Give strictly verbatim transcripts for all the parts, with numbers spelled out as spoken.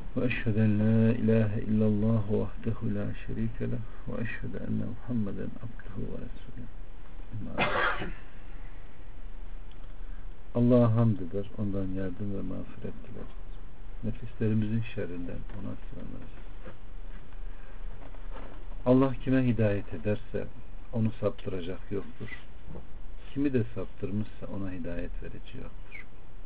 Ve eşhedü en la ilahe illallah vahdehu la şerike leh ve eşhedü enne Muhammeden abduhu ve resulüh. Allah'a hamd eder, ondan yardım ve mağfiret dileriz. Nefislerimizin şerrinden ona sığınırız. Allah kime hidayet ederse onu saptıracak yoktur. Kimi de saptırmışsa ona hidayet verici yoktur.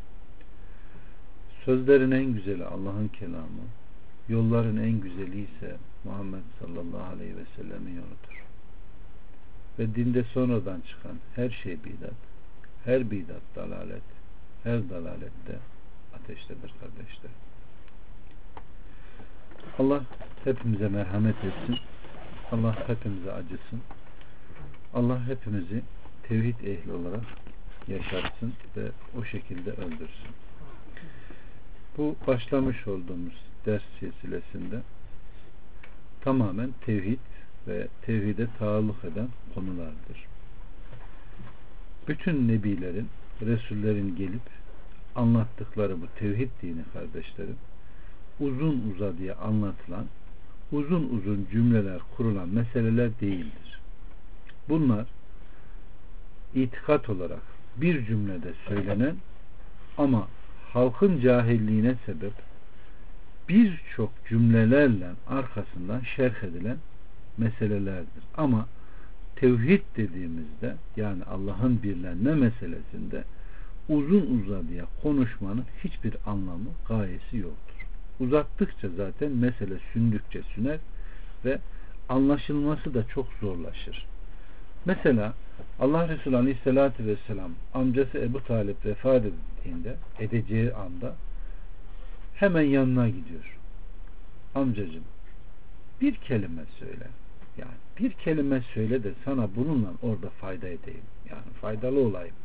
Sözlerin en güzeli Allah'ın kelamı, yolların en güzeli ise Muhammed sallallahu aleyhi ve sellemin yoludur. Ve dinde sonradan çıkan her şey bidat, her bidat dalalet, her dalalette ateştedir kardeşler. Allah hepimize merhamet etsin. Allah hepimize acısın. Allah hepimizi tevhid ehli olarak yaşatsın ve o şekilde öldürsün. Bu başlamış olduğumuz ders silsilesinde tamamen tevhid ve tevhide taalluk eden konulardır. Bütün nebilerin, resullerin gelip anlattıkları bu tevhid dini kardeşlerim, uzun uzadıya anlatılan, uzun uzun cümleler kurulan meseleler değildir. Bunlar itikat olarak bir cümlede söylenen ama halkın cahilliğine sebep birçok cümlelerle arkasından şerh edilen meselelerdir. Ama tevhid dediğimizde, yani Allah'ın birlenme meselesinde uzun uzadıya konuşmanın hiçbir anlamı, gayesi yoktur. Uzattıkça zaten mesele sündükçe süner ve anlaşılması da çok zorlaşır. Mesela Allah Resulü Aleyhisselatü Vesselam amcası Ebu Talip vefat ettiğinde, edeceği anda hemen yanına gidiyor. Amcacığım, bir kelime söyle. Yani bir kelime söyle de sana bununla orada fayda edeyim. Yani faydalı olayım.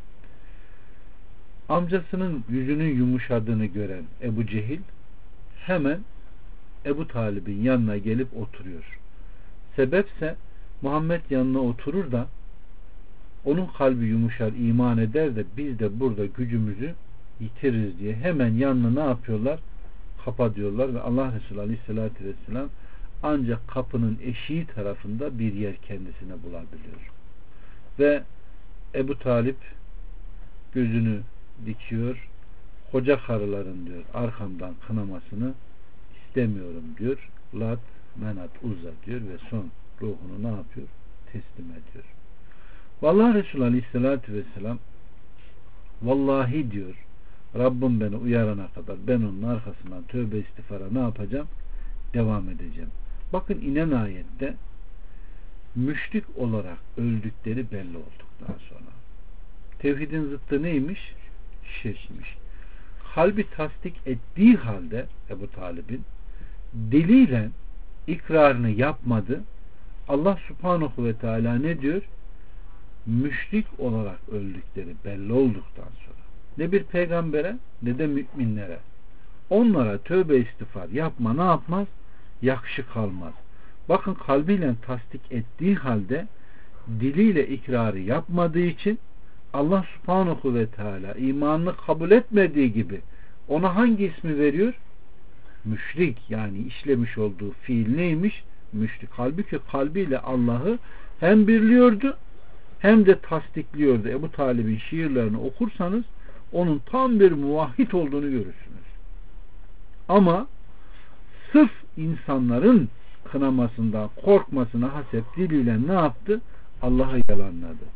Amcasının yüzünün yumuşadığını gören Ebu Cehil hemen Ebu Talib'in yanına gelip oturuyor. Sebepse Muhammed yanına oturur da onun kalbi yumuşar, iman eder de biz de burada gücümüzü yitiririz diye hemen yanına ne yapıyorlar? Kapatıyorlar ve Allah Resulü Aleyhisselatü Vesselam ancak kapının eşiği tarafında bir yer kendisine bulabiliyor. Ve Ebu Talip gözünü dikiyor. Koca karıların diyor arkamdan kınamasını istemiyorum diyor. Lat, Menat, Uzza diyor ve son ruhunu ne yapıyor? Teslim ediyor. Vallahi Resulü Aleyhisselatü Vesselam vallahi diyor, Rabbim beni uyarana kadar ben onun arkasından tövbe istiğfara ne yapacağım? Devam edeceğim. Bakın inen ayette müşrik olarak öldükleri belli olduktan sonra. Tevhidin zıttı neymiş? Şirkmiş. Kalbi tasdik ettiği halde Ebu Talib'in diliyle ikrarını yapmadı. Allah Subhanahu ve Teala ne diyor? Müşrik olarak öldükleri belli olduktan sonra ne bir peygambere ne de müminlere onlara tövbe istiğfar yapma ne yapmaz? Yakışık kalmaz. Bakın kalbiyle tasdik ettiği halde diliyle ikrarı yapmadığı için Allah Subhanahu ve Teala imanını kabul etmediği gibi ona hangi ismi veriyor? Müşrik, yani işlemiş olduğu fiil neymiş? Müşrik. Halbuki kalbiyle Allah'ı hem birliyordu hem de tasdikliyordu. Ebu Talib'in şiirlerini okursanız onun tam bir muvahhid olduğunu görürsünüz. Ama sırf insanların kınamasından, korkmasına hasep diliyle ne yaptı? Allah'ı yalanladı.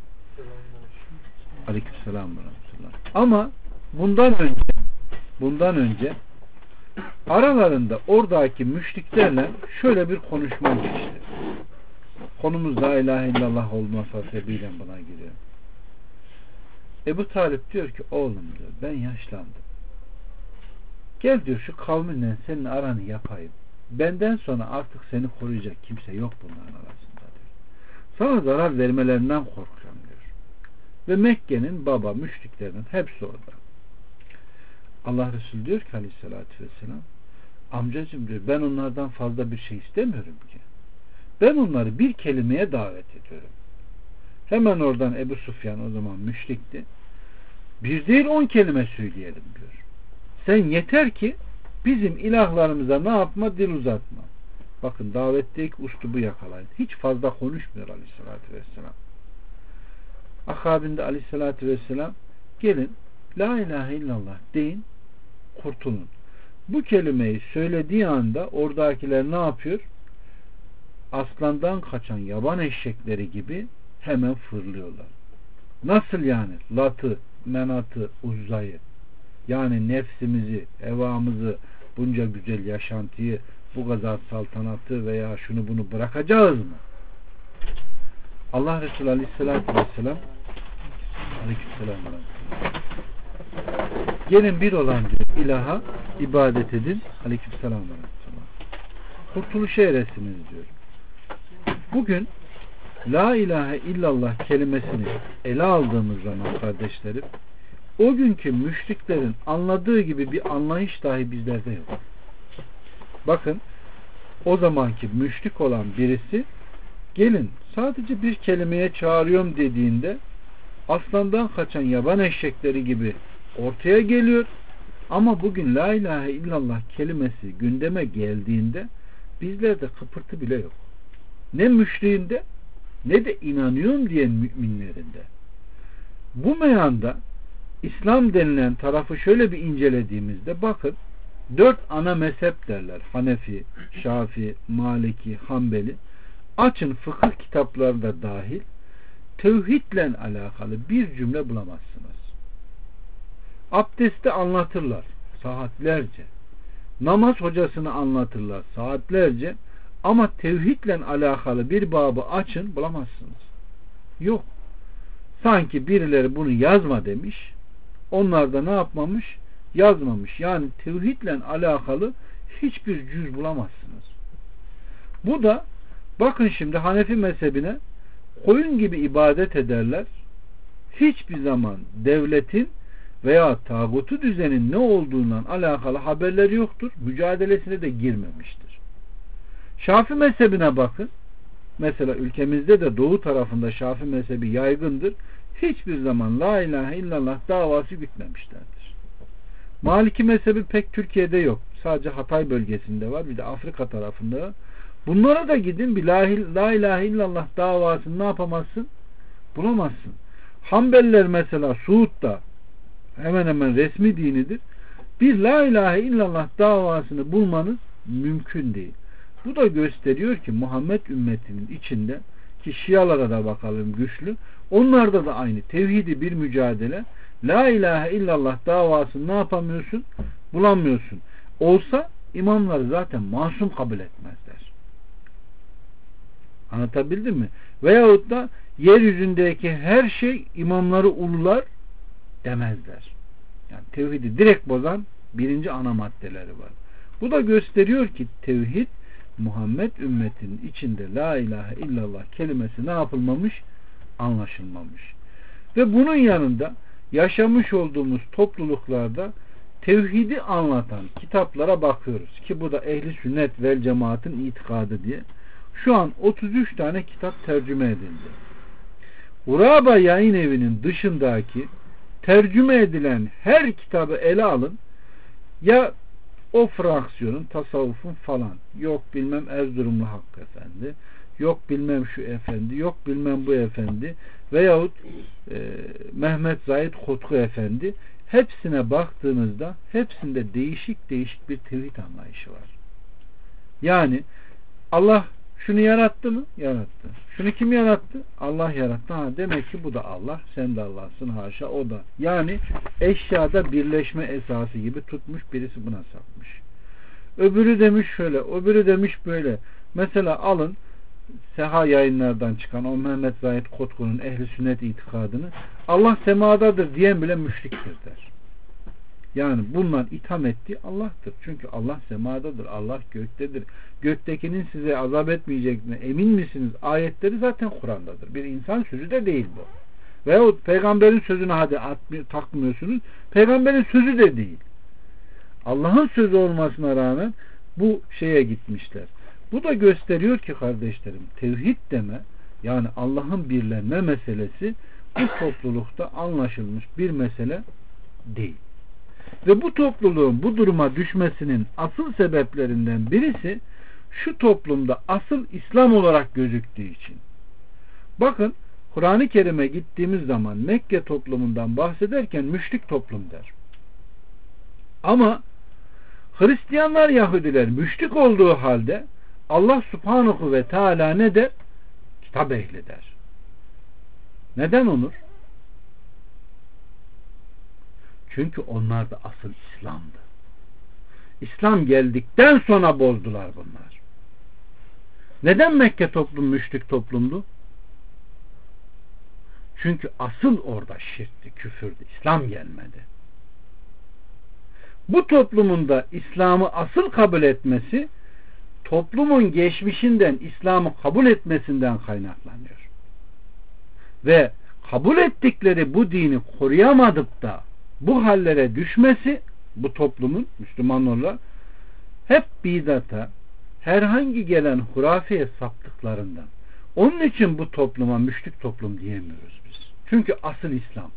Aleykümselam ve rahmetullah. Ama bundan önce bundan önce aralarında oradaki müşriklerle şöyle bir konuşma geçti. Konumuz la ilahe illallah olmasa sebebiyle buna giriyor. Ebu Talip diyor ki oğlum diyor ben yaşlandım. Gel diyor şu kavminle senin aranı yapayım. Benden sonra artık seni koruyacak kimse yok bunların arasında diyor. Sana zarar vermelerinden korkuyorum diyor. Ve Mekke'nin baba müşriklerinin hepsi orada. Allah Resulü diyor ki aleyhissalatü vesselam amcacığım diyor ben onlardan fazla bir şey istemiyorum ki. Ben onları bir kelimeye davet ediyorum. Hemen oradan Ebu Sufyan o zaman müşrikti. Bir değil on kelime söyleyelim diyor. Sen yeter ki bizim ilahlarımıza ne yapma? Dil uzatma. Bakın davetteki uslubu yakalayın. Hiç fazla konuşmuyor aleyhissalatü vesselam. Akabinde aleyhissalatü vesselam gelin la ilahe illallah deyin, kurtulun. Bu kelimeyi söylediği anda oradakiler ne yapıyor? Aslandan kaçan yaban eşekleri gibi hemen fırlıyorlar. Nasıl yani? Latı, menatı, uzzayı, yani nefsimizi, evamızı, bunca güzel yaşantıyı, bu kadar saltanatı veya şunu bunu bırakacağız mı? Allah Resulü Aleyhisselatü Vesselam Aleykümselam gelin bir olan diyor ilaha ibadet edin. Aleykümselam kurtuluşa eresiniz diyor. Bugün la ilahe illallah kelimesini ele aldığımız zaman kardeşlerim, o günkü müşriklerin anladığı gibi bir anlayış dahi bizlerde yok. Bakın o zamanki müşrik olan birisi gelin sadece bir kelimeye çağırıyorum dediğinde aslandan kaçan yaban eşekleri gibi ortaya geliyor. Ama bugün la ilahe illallah kelimesi gündeme geldiğinde bizlerde kıpırtı bile yok. Ne müşriğinde ne de inanıyorum diyen müminlerinde. Bu meyanda İslam denilen tarafı şöyle bir incelediğimizde bakın dört ana mezhep derler. Hanefi, Şafii, Maliki, Hanbeli. Açın fıkıh kitaplarında dahil tevhidle alakalı bir cümle bulamazsınız. Abdesti anlatırlar saatlerce. Namaz hocasını anlatırlar saatlerce. Ama tevhidle alakalı bir babı açın bulamazsınız. Yok. Sanki birileri bunu yazma demiş. Onlar da ne yapmamış? Yazmamış. Yani tevhidle alakalı hiçbir cüz bulamazsınız. Bu da bakın şimdi Hanefi mezhebine koyun gibi ibadet ederler. Hiçbir zaman devletin veya tağutu düzenin ne olduğundan alakalı haberleri yoktur. Mücadelesine de girmemiştir. Şafii mezhebine bakın. Mesela ülkemizde de doğu tarafında Şafii mezhebi yaygındır. Hiçbir zaman la ilahe illallah davası gütmemişlerdir. Maliki mezhebi pek Türkiye'de yok. Sadece Hatay bölgesinde var. Bir de Afrika tarafında. Bunlara da gidin bir la, la ilahe illallah davasını ne yapamazsın? Bulamazsın. Hanbeliler mesela Suud'da hemen hemen resmi dinidir. Bir la ilahe illallah davasını bulmanız mümkün değil. Bu da gösteriyor ki Muhammed ümmetinin içinde ki Şialara da bakalım güçlü. Onlarda da aynı tevhidi bir mücadele. La ilahe illallah davasını ne yapamıyorsun? Bulamıyorsun. Olsa imamları zaten masum kabul etmezler. Anlatabildim mi? Veyahut da yeryüzündeki her şey imamları ulular demezler. Yani tevhidi direkt bozan birinci ana maddeleri var. Bu da gösteriyor ki tevhid Muhammed ümmetinin içinde la ilahe illallah kelimesi ne yapılmamış? Anlaşılmamış. Ve bunun yanında yaşamış olduğumuz topluluklarda tevhidi anlatan kitaplara bakıyoruz ki bu da ehli sünnet vel cemaatin itikadı diye. Şu an otuz üç tane kitap tercüme edildi. Uraba Yayın Evi'nin dışındaki tercüme edilen her kitabı ele alın. Ya o fraksiyonun, tasavvufun falan. Yok bilmem Erzurumlu Hakkı Efendi. Yok bilmem şu efendi. Yok bilmem bu efendi. Veyahut e, Mehmet Zahid Kotku Efendi. Hepsine baktığınızda hepsinde değişik değişik bir tevhid anlayışı var. Yani Allah şunu yarattı mı? Yarattı. Şunu kim yarattı? Allah yarattı. Ha, demek ki bu da Allah. Sen de Allah'sın. Haşa o da. Yani eşyada birleşme esası gibi tutmuş birisi buna sapmış. Öbürü demiş şöyle. Öbürü demiş böyle. Mesela alın Seha yayınlardan çıkan o Mehmet Zahid Kotku'nun ehli sünnet itikadını Allah semadadır diyen bile müşriktir der. Yani bundan itham ettiği Allah'tır. Çünkü Allah semadadır. Allah göktedir. Göktekinin size azap etmeyeceğine emin misiniz? Ayetleri zaten Kur'an'dadır. Bir insan sözü de değil bu. Veyahut peygamberin sözünü hadi atmıyor, takmıyorsunuz. Peygamberin sözü de değil. Allah'ın sözü olmasına rağmen bu şeye gitmişler. Bu da gösteriyor ki kardeşlerim tevhid deme yani Allah'ın birlenme meselesi bu toplulukta anlaşılmış bir mesele değil. Ve bu topluluğun bu duruma düşmesinin asıl sebeplerinden birisi şu toplumda asıl İslam olarak gözüktüğü için. Bakın Kur'an-ı Kerim'e gittiğimiz zaman Mekke toplumundan bahsederken müşrik toplum der. Ama Hristiyanlar, Yahudiler müşrik olduğu halde Allah Subhanahu ve Teala ne der? Kitap ehli der. Neden olur? Çünkü onlar da asıl İslam'dı. İslam geldikten sonra bozdular bunlar. Neden Mekke toplum müşrik toplumdu? Çünkü asıl orada şirkti, küfürdü. İslam gelmedi. Bu toplumun da İslam'ı asıl kabul etmesi toplumun geçmişinden İslam'ı kabul etmesinden kaynaklanıyor. Ve kabul ettikleri bu dini koruyamadık da bu hallere düşmesi bu toplumun, Müslümanlarla hep bidata, herhangi gelen hurafeye saptıklarından. Onun için bu topluma müşrik toplum diyemiyoruz biz. Çünkü asıl İslam.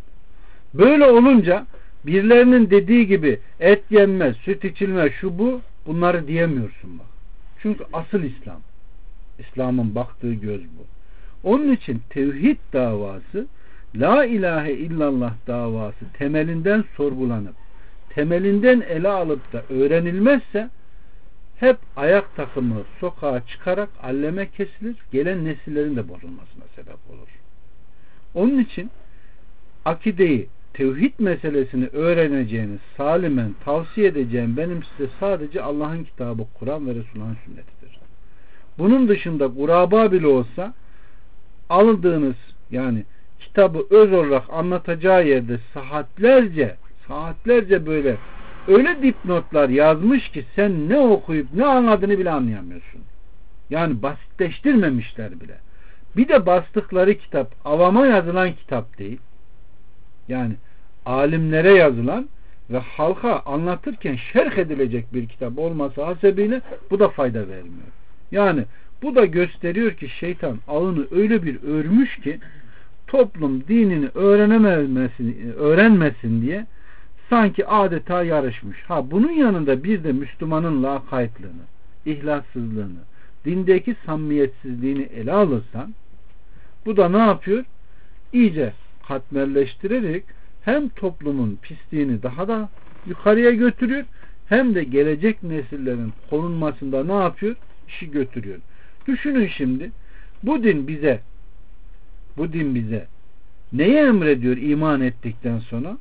Böyle olunca birilerinin dediği gibi et yenmez, süt içilmez, şu bu, bunları diyemiyorsun bak. Çünkü asıl İslam. İslam'ın baktığı göz bu. Onun için tevhid davası, la ilahe illallah davası temelinden sorgulanıp, temelinden ele alıp da öğrenilmezse hep ayak takımı sokağa çıkarak alleme kesilir, gelen nesillerin de bozulmasına sebep olur. Onun için akideyi, tevhid meselesini öğreneceğiniz, salimen tavsiye edeceğim benim size sadece Allah'ın kitabı, Kur'an ve Resulullah'ın sünnetidir. Bunun dışında kuraba bile olsa aldığınız yani kitabı öz olarak anlatacağı yerde saatlerce saatlerce böyle öyle dipnotlar yazmış ki sen ne okuyup ne anladığını bile anlayamıyorsun. Yani basitleştirmemişler bile. Bir de bastıkları kitap avama yazılan kitap değil. Yani alimlere yazılan ve halka anlatırken şerh edilecek bir kitap olması hasebiyle bu da fayda vermiyor. Yani bu da gösteriyor ki şeytan ağını öyle bir örmüş ki toplum dinini öğrenememesini, öğrenmesin diye sanki adeta yarışmış. Ha bunun yanında bir de Müslümanın lakaytlığını, ihlassızlığını, dindeki samimiyetsizliğini ele alırsan bu da ne yapıyor? İyice katmerleştirerek hem toplumun pisliğini daha da yukarıya götürüyor hem de gelecek nesillerin korunmasında ne yapıyor? İşi götürüyor. Düşünün şimdi bu din bize bu din bize neyi emrediyor iman ettikten sonra?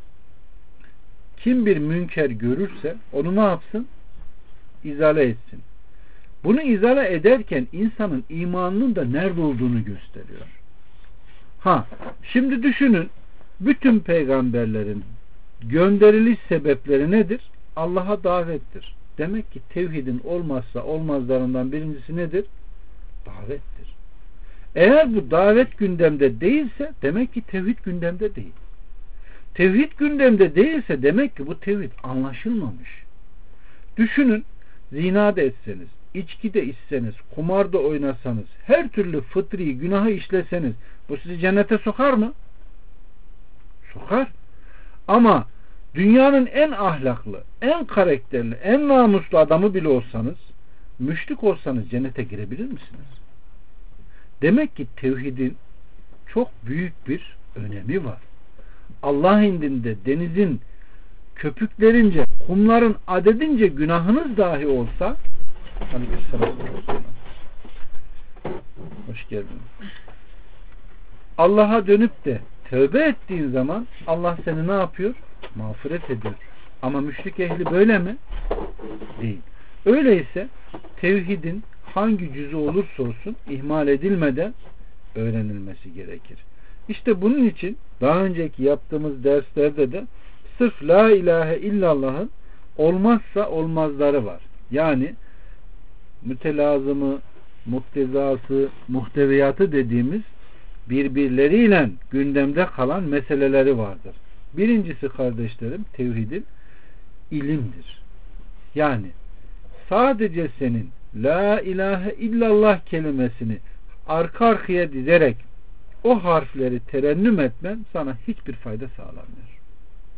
Kim bir münker görürse onu ne yapsın? İzale etsin. Bunu izale ederken insanın imanının da nerede olduğunu gösteriyor. Ha, şimdi düşünün bütün peygamberlerin gönderiliş sebepleri nedir? Allah'a davettir. Demek ki tevhidin olmazsa olmazlarından birincisi nedir? Davettir. Eğer bu davet gündemde değilse demek ki tevhid gündemde değil. Tevhid gündemde değilse demek ki bu tevhid anlaşılmamış. Düşünün, zina da etseniz, içki de içseniz, kumar da oynasanız, her türlü fıtri günahı işleseniz bu sizi cennete sokar mı? Sokar. Ama dünyanın en ahlaklı, en karakterli, en namuslu adamı bile olsanız, müşrik olsanız cennete girebilir misiniz? Demek ki tevhidin çok büyük bir önemi var. Allah indinde denizin köpüklerince, kumların adedince günahınız dahi olsa, hoş geldin. Allah'a dönüp de tövbe ettiğin zaman Allah seni ne yapıyor? Mağfiret ediyor. Ama müşrik ehli böyle mi? Değil. Öyleyse tevhidin hangi cüzü olursa olsun ihmal edilmeden öğrenilmesi gerekir. İşte bunun için daha önceki yaptığımız derslerde de sırf la ilahe illallah'ın olmazsa olmazları var. Yani mütelazımı, muktezası, muhteviyatı dediğimiz birbirleriyle gündemde kalan meseleleri vardır. Birincisi kardeşlerim tevhidin ilimdir. Yani sadece senin la ilahe illallah kelimesini arka arkaya dizerek o harfleri terennüm etmen sana hiçbir fayda sağlamıyor.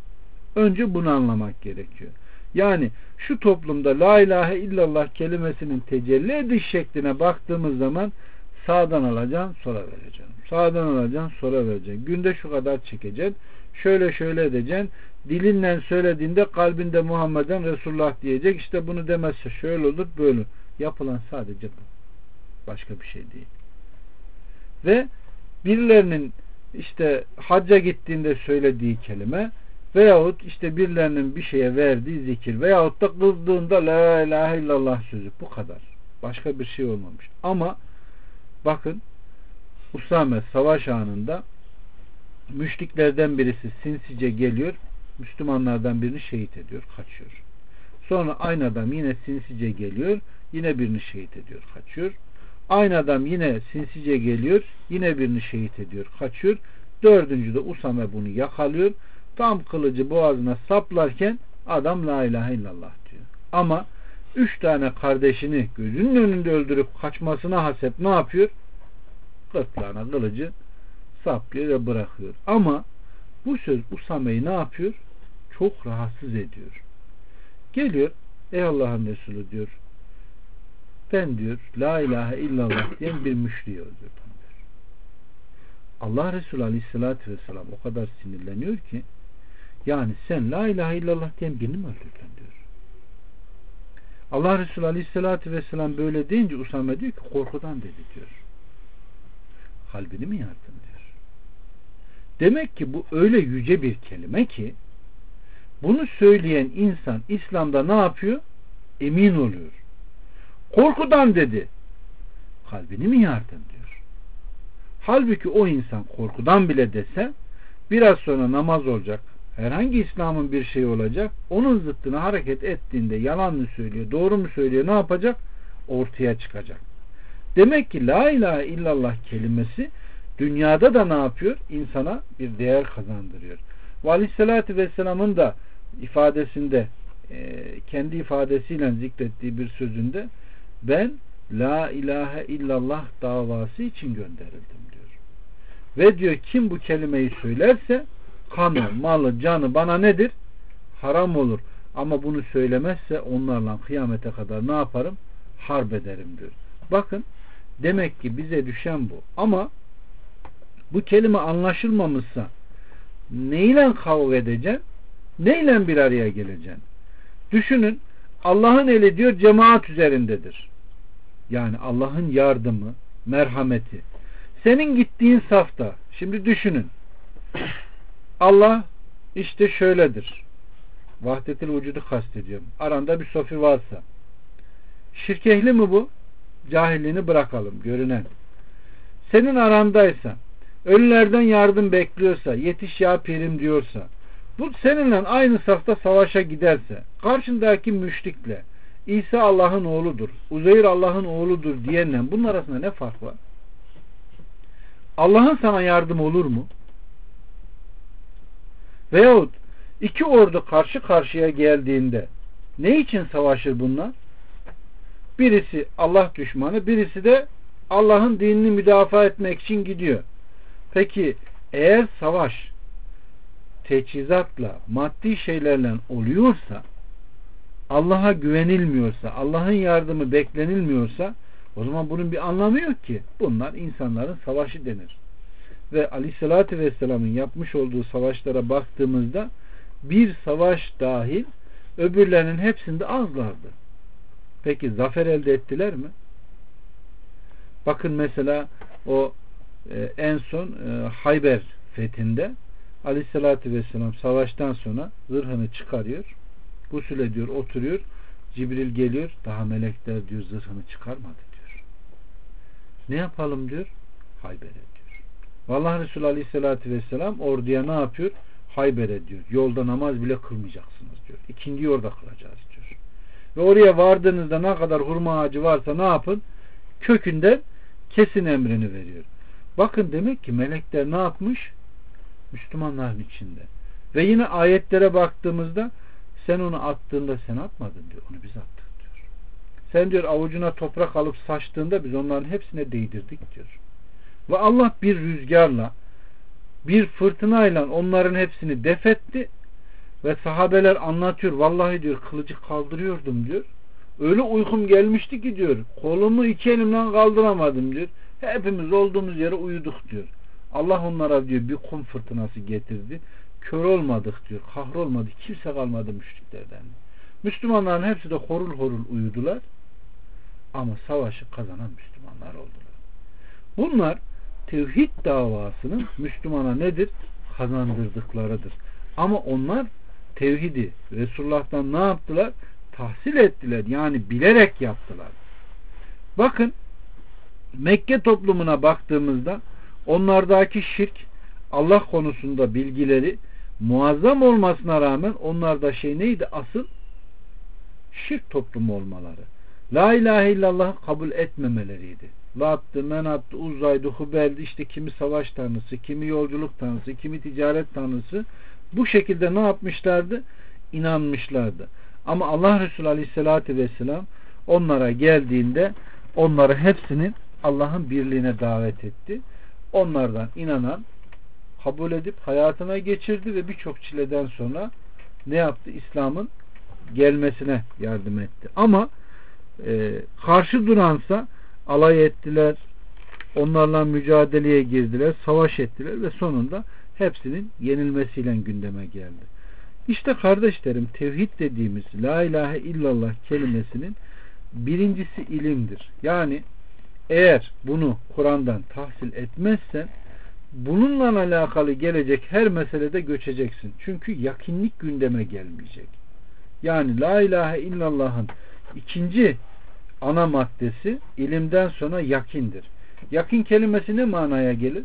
Önce bunu anlamak gerekiyor. Yani şu toplumda la ilahe illallah kelimesinin tecelli ediş şekline baktığımız zaman sağdan alacaksın, sola vereceksin. Sağdan alacaksın, sola vereceksin. Günde şu kadar çekeceksin. Şöyle şöyle edeceksin. Dilinle söylediğinde kalbinde Muhammeden Resulullah diyecek. İşte bunu demezse şöyle olur, böyle. Yapılan sadece bu. Başka bir şey değil. Ve birilerinin işte hacca gittiğinde söylediği kelime veyahut işte birilerinin bir şeye verdiği zikir veyahut da kızdığında la ilahe illallah sözü. Bu kadar. Başka bir şey olmamış. Ama bakın Usame savaş anında müşriklerden birisi sinsice geliyor, Müslümanlardan birini şehit ediyor, kaçıyor. Sonra aynı adam yine sinsice geliyor, yine birini şehit ediyor, kaçıyor. Aynı adam yine sinsice geliyor, yine birini şehit ediyor, kaçıyor. Dördüncüde Usame bunu yakalıyor. Tam kılıcı boğazına saplarken adam la ilahe illallah diyor. Ama üç tane kardeşini gözünün önünde öldürüp kaçmasına hasep ne yapıyor? Gırtlağına kılıcı saplıyor ve bırakıyor. Ama bu söz Usame'yi ne yapıyor? Çok rahatsız ediyor. Geliyor, ey Allah'ın Resulü diyor, ben diyor la ilahe illallah diyen bir müşriği öldürdüm diyor. Allah Resulü Aleyhisselatü Vesselam o kadar sinirleniyor ki, yani sen la ilahe illallah diyen birini mi öldürdün diyor. Allah Resulü Aleyhisselatü Vesselam böyle deyince Usame diyor ki korkudan dedi diyor. Kalbini mi yardın diyor. Demek ki bu öyle yüce bir kelime ki bunu söyleyen insan İslam'da ne yapıyor? Emin oluyor. Korkudan dedi. Kalbini mi yardın diyor. Halbuki o insan korkudan bile dese biraz sonra namaz olacak. Herhangi İslam'ın bir şeyi olacak. Onun zıttına hareket ettiğinde yalan mı söylüyor, doğru mu söylüyor, ne yapacak? Ortaya çıkacak. Demek ki la ilahe illallah kelimesi dünyada da ne yapıyor? İnsana bir değer kazandırıyor. Ve Aleyhisselatü Vesselam'ın da ifadesinde e, kendi ifadesiyle zikrettiği bir sözünde ben la ilahe illallah davası için gönderildim diyor. Ve diyor kim bu kelimeyi söylerse kanı, malı, canı bana nedir? Haram olur. Ama bunu söylemezse onlarla kıyamete kadar ne yaparım? Harp ederim diyor. Bakın demek ki bize düşen bu. Ama bu kelime anlaşılmamışsa neyle kavga edeceksin? Neyle bir araya geleceksin? Düşünün, Allah'ın eli diyor cemaat üzerindedir. Yani Allah'ın yardımı, merhameti. Senin gittiğin safta, şimdi düşünün. Allah işte şöyledir. Vahdetil vücudu kastediyorum. Aranda bir sofi varsa. Şirk ehli mi bu? Cahilliğini bırakalım, görünen. Senin arandaysa, ölülerden yardım bekliyorsa, yetiş ya pirim diyorsa, bu seninle aynı safta savaşa giderse, karşındaki müşrikle İsa Allah'ın oğludur, Uzeyr Allah'ın oğludur diyenle bunun arasında ne fark var? Allah'ın sana yardım olur mu? Veyahut iki ordu karşı karşıya geldiğinde ne için savaşır bunlar? Birisi Allah düşmanı, birisi de Allah'ın dinini müdafaa etmek için gidiyor. Peki eğer savaş teçhizatla, maddi şeylerle oluyorsa, Allah'a güvenilmiyorsa, Allah'ın yardımı beklenilmiyorsa, o zaman bunun bir anlamı yok ki. Bunlar insanların savaşı denir. Ve Aleyhisselatü Vesselam'ın yapmış olduğu savaşlara baktığımızda bir savaş dahil öbürlerinin hepsinde azlardı. Peki zafer elde ettiler mi? Bakın mesela o e, en son e, Hayber fethinde Aleyhisselatü Vesselam savaştan sonra zırhını çıkarıyor, gusül ediyor, oturuyor. Cibril geliyor, daha melekler diyor zırhını çıkarmadı diyor. Ne yapalım diyor? Hayber'e diyor. Vallahi Resulü Aleyhisselatü Vesselam orduya ne yapıyor? Hayber'e diyor. Yolda namaz bile kılmayacaksınız diyor. İkindiyi orada kılacağız diyor. Ve oraya vardığınızda ne kadar hurma ağacı varsa ne yapın? Kökünden kesin emrini veriyor. Bakın demek ki melekler ne yapmış? Müslümanların içinde. Ve yine ayetlere baktığımızda sen onu attığında sen atmadın diyor. Onu biz attık diyor. Sen diyor avucuna toprak alıp saçtığında biz onların hepsine değdirdik diyor. Ve Allah bir rüzgarla, bir fırtınayla onların hepsini def etti Ve sahabeler anlatıyor. Vallahi diyor kılıcı kaldırıyordum diyor. Öyle uykum gelmişti ki diyor. Kolumu iki elimden kaldıramadım diyor. Hepimiz olduğumuz yere uyuduk diyor. Allah onlara diyor bir kum fırtınası getirdi. Kör olmadık diyor. Kahrolmadı. Kimse kalmadı müşriklerden. Müslümanların hepsi de horul horul uyudular. Ama savaşı kazanan Müslümanlar oldular. Bunlar tevhid davasının Müslümana nedir? Kazandırdıklarıdır. Ama onlar tevhidi Resulullah'tan ne yaptılar? Tahsil ettiler. Yani bilerek yaptılar. Bakın Mekke toplumuna baktığımızda onlardaki şirk, Allah konusunda bilgileri muazzam olmasına rağmen onlarda şey neydi? Asıl şirk toplumu olmaları. La ilahe illallah'ı kabul etmemeleriydi. Lat'tı, Menat'tı, Uzza'ydı, Hubel'di, işte kimi savaş tanrısı, kimi yolculuk tanrısı, kimi ticaret tanrısı. Bu şekilde ne yapmışlardı? İnanmışlardı. Ama Allah Resulü Aleyhisselatü Vesselam onlara geldiğinde onları hepsinin Allah'ın birliğine davet etti. Onlardan inanan kabul edip hayatına geçirdi ve birçok çileden sonra ne yaptı? İslam'ın gelmesine yardım etti. Ama e, karşı duransa alay ettiler, onlarla mücadeleye girdiler, savaş ettiler ve sonunda hepsinin yenilmesiyle gündeme geldi. İşte kardeşlerim, tevhid dediğimiz la ilahe illallah kelimesinin birincisi ilimdir. Yani eğer bunu Kur'an'dan tahsil etmezsen bununla alakalı gelecek her meselede göçeceksin. Çünkü yakinlik gündeme gelmeyecek. Yani la ilahe illallah'ın ikinci ana maddesi ilimden sonra yakindir. Yakin kelimesi ne manaya gelir?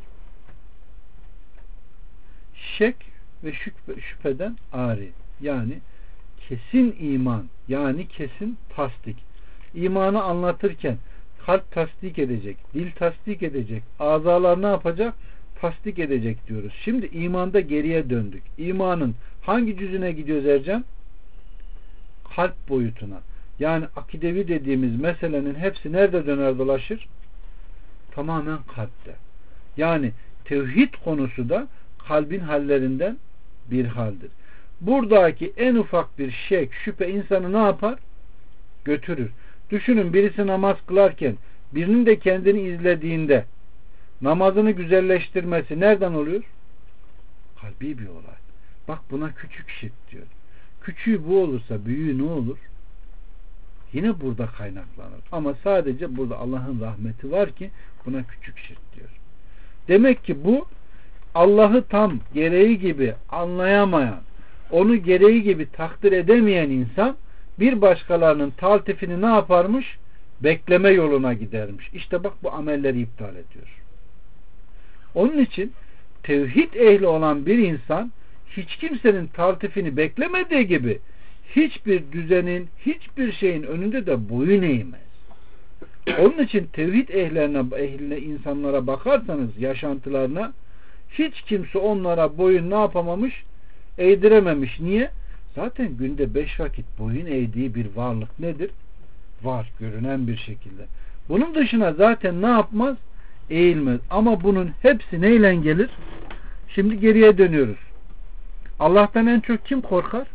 Şek ve şüphe, şüpheden ari. Yani kesin iman, yani kesin tasdik. İmanı anlatırken kalp tasdik edecek, dil tasdik edecek, azalar ne yapacak? Tasdik edecek diyoruz. Şimdi imanda geriye döndük. İmanın hangi cüzüne gidiyoruz Ercan? Kalp boyutuna. Yani akidevi dediğimiz meselenin hepsi nerede döner dolaşır? Tamamen kalpte. Yani tevhid konusu da kalbin hallerinden bir haldir. Buradaki en ufak bir şek, şüphe insanı ne yapar? Götürür. Düşünün, birisi namaz kılarken birinin de kendini izlediğinde namazını güzelleştirmesi nereden oluyor? Kalbi bir olay. Bak buna küçük şirk diyor. Küçüğü bu olursa büyüğü ne olur? Yine burada kaynaklanır. Ama sadece burada Allah'ın rahmeti var ki buna küçük şirk diyor. Demek ki bu Allah'ı tam gereği gibi anlayamayan, onu gereği gibi takdir edemeyen insan bir başkalarının taltifini ne yaparmış? Bekleme yoluna gidermiş. İşte bak bu amelleri iptal ediyor. Onun için tevhid ehli olan bir insan hiç kimsenin taltifini beklemediği gibi hiçbir düzenin, hiçbir şeyin önünde de boyun eğmez. Onun için tevhid ehline, ehline insanlara bakarsanız yaşantılarına hiç kimse onlara boyun ne yapamamış? Eğdirememiş. Niye? Zaten günde beş vakit boyun eğdiği bir varlık nedir? Var. Görünen bir şekilde. Bunun dışına zaten ne yapmaz? Eğilmez. Ama bunun hepsi neyle gelir? Şimdi geriye dönüyoruz. Allah'tan en çok kim korkar?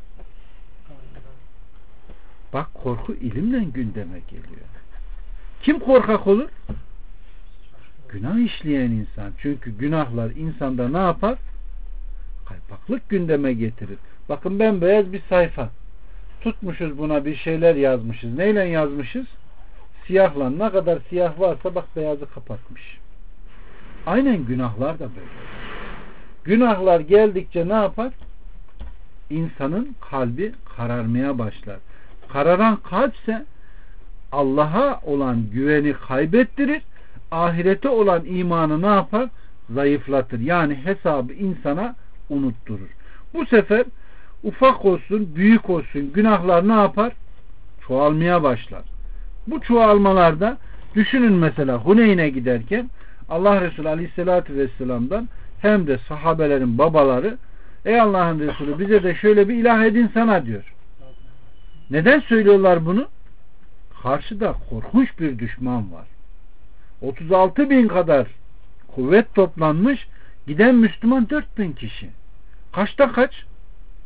Bak korku ilimle gündeme geliyor. Kim korkak olur? Günah işleyen insan. Çünkü günahlar insanda ne yapar? Kaypaklık gündeme getirir. Bakın bembeyaz bir sayfa. Tutmuşuz buna bir şeyler yazmışız. Neyle yazmışız? Siyahla. Ne kadar siyah varsa bak beyazı kapatmış. Aynen günahlar da böyle. Günahlar geldikçe ne yapar? İnsanın kalbi kararmaya başlar. Kararan kalpse Allah'a olan güveni kaybettirir. Ahirete olan imanı ne yapar? Zayıflatır. Yani hesabı insana unutturur. Bu sefer ufak olsun, büyük olsun günahlar ne yapar? Çoğalmaya başlar. Bu çoğalmalarda düşünün mesela Huneyn'e giderken Allah Resulü Aleyhisselatü Vesselam'dan hem de sahabelerin babaları ey Allah'ın Resulü bize de şöyle bir ilah edin sana diyor. Neden söylüyorlar bunu? Karşıda korkunç bir düşman var. otuz altı bin kadar kuvvet toplanmış, giden Müslüman dört bin kişi. Kaçta kaç?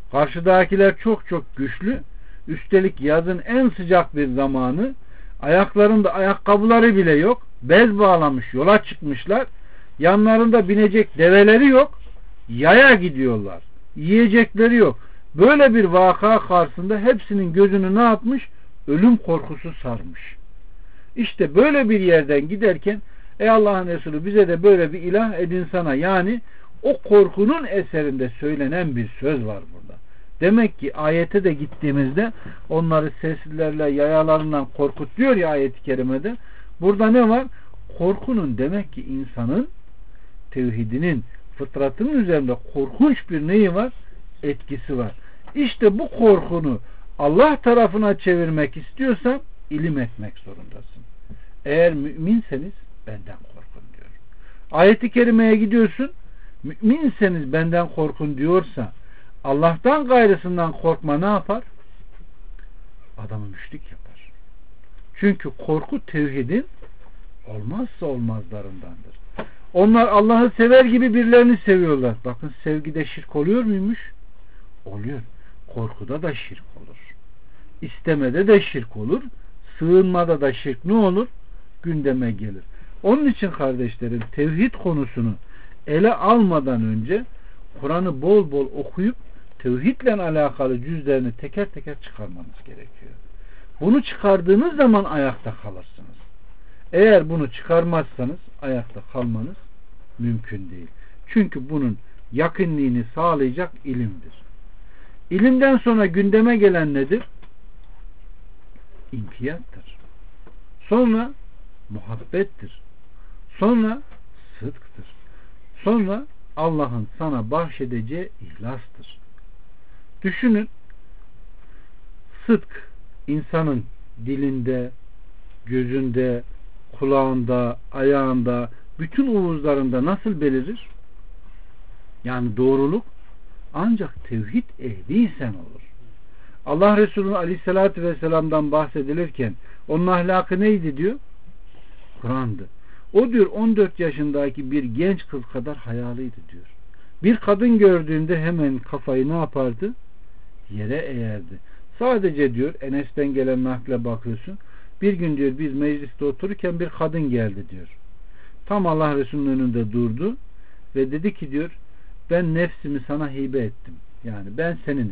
Karşıdakiler çok çok güçlü. Üstelik yazın en sıcak bir zamanı. Ayaklarında ayakkabıları bile yok. Bez bağlamış yola çıkmışlar. Yanlarında binecek develeri yok. Yaya gidiyorlar. Yiyecekleri yok. Böyle bir vaka karşısında hepsinin gözünü ne yapmış? Ölüm korkusu sarmış. İşte böyle bir yerden giderken ey Allah'ın Resulü bize de böyle bir ilah edin sana. Yani o korkunun eserinde söylenen bir söz var burada. Demek ki ayete de gittiğimizde onları seslilerle yayalarından korkut diyor ya ayet-i kerimede. Burada ne var? Korkunun demek ki insanın tevhidinin, fıtratının üzerinde korkunç bir neyi var? Etkisi var. İşte bu korkunu Allah tarafına çevirmek istiyorsan ilim etmek zorundasın. Eğer müminseniz benden korkun diyor. Ayet-i kerimeye gidiyorsun, müminseniz benden korkun diyorsa Allah'tan gayrısından korkma ne yapar? Adamı müşrik yapar. Çünkü korku tevhidin olmazsa olmazlarındandır. Onlar Allah'ı sever gibi birilerini seviyorlar. Bakın sevgide şirk oluyor muymuş? Oluyor. Korkuda da şirk olur. İstemede de şirk olur. Sığınmada da şirk ne olur? Gündeme gelir. Onun için kardeşlerim tevhid konusunu ele almadan önce Kur'an'ı bol bol okuyup tevhidle alakalı cüzlerini teker teker çıkarmanız gerekiyor. Bunu çıkardığınız zaman ayakta kalırsınız. Eğer bunu çıkarmazsanız ayakta kalmanız mümkün değil. Çünkü bunun yakınlığını sağlayacak ilimdir. İlimden sonra gündeme gelen nedir? İnkiyattır. Sonra muhabbettir. Sonra sıdktır. Sonra Allah'ın sana bahşedeceği ihlastır. Düşünün, sıdk insanın dilinde, gözünde, kulağında, ayağında, bütün uvuzlarında nasıl belirir? Yani doğruluk ancak tevhid ehliysen olur. Allah Resulü Aleyhisselatü Vesselam'dan bahsedilirken onun ahlakı neydi diyor? Kur'an'dı. O diyor on dört yaşındaki bir genç kız kadar hayalıydı diyor. Bir kadın gördüğünde hemen kafayı ne yapardı? Yere eğerdi. Sadece diyor Enes'ten gelen nakle bakıyorsun. Bir gün diyor biz mecliste otururken bir kadın geldi diyor. Tam Allah Resulü'nün önünde durdu ve dedi ki diyor ben nefsimi sana hibe ettim. Yani ben seninim.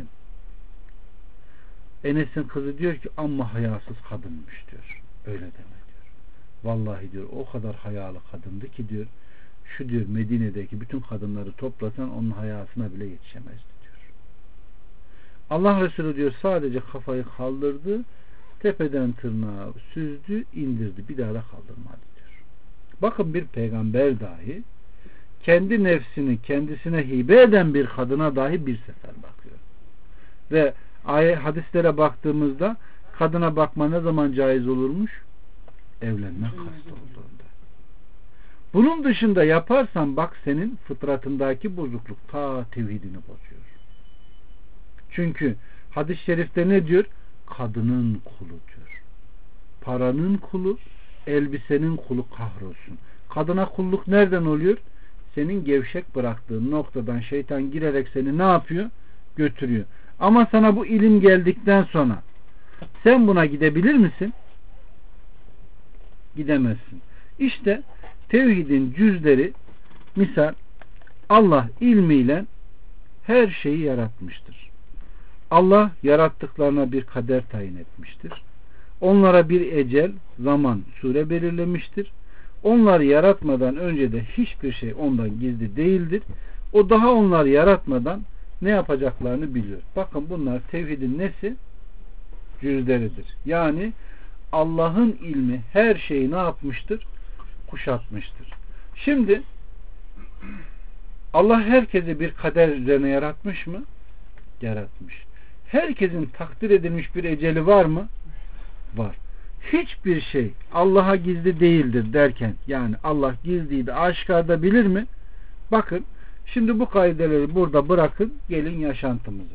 Enes'in kızı diyor ki amma hayasız kadınmış diyor. Öyle deme diyor. Vallahi diyor o kadar hayalı kadındı ki diyor şu diyor Medine'deki bütün kadınları toplasan onun hayasına bile yetişemezdi diyor. Allah Resulü diyor sadece kafayı kaldırdı, tepeden tırnağa süzdü, indirdi. Bir daha da kaldırmadı diyor. Bakın bir peygamber dahi kendi nefsini kendisine hibe eden bir kadına dahi bir sefer bakıyor. Ve ayet hadislere baktığımızda kadına bakma ne zaman caiz olurmuş? Evlenme kastı olduğunda. Bunun dışında yaparsan bak senin fıtratındaki bozukluk ta tevhidini bozuyor. Çünkü hadis-i şerifte ne diyor? Kadının kulu diyor. Paranın kulu, elbisenin kulu kahrolsun. Kadına kulluk nereden oluyor? Senin gevşek bıraktığın noktadan şeytan girerek seni ne yapıyor? Götürüyor. Ama sana bu ilim geldikten sonra sen buna gidebilir misin? Gidemezsin. İşte tevhidin cüzleri misal Allah ilmiyle her şeyi yaratmıştır. Allah yarattıklarına bir kader tayin etmiştir. Onlara bir ecel, zaman, süre belirlemiştir. Onları yaratmadan önce de hiçbir şey ondan gizli değildir. O daha onları yaratmadan ne yapacaklarını biliyor. Bakın bunlar tevhidin nesi? Cüzleridir. Yani Allah'ın ilmi her şeyi ne yapmıştır? Kuşatmıştır. Şimdi Allah herkese bir kader üzerine yaratmış mı? Yaratmış. Herkesin takdir edilmiş bir eceli var mı? Var. Hiçbir şey Allah'a gizli değildir derken yani Allah gizliyi de aşikarda bilir mi? Bakın şimdi bu kaideleri burada bırakın gelin yaşantımıza.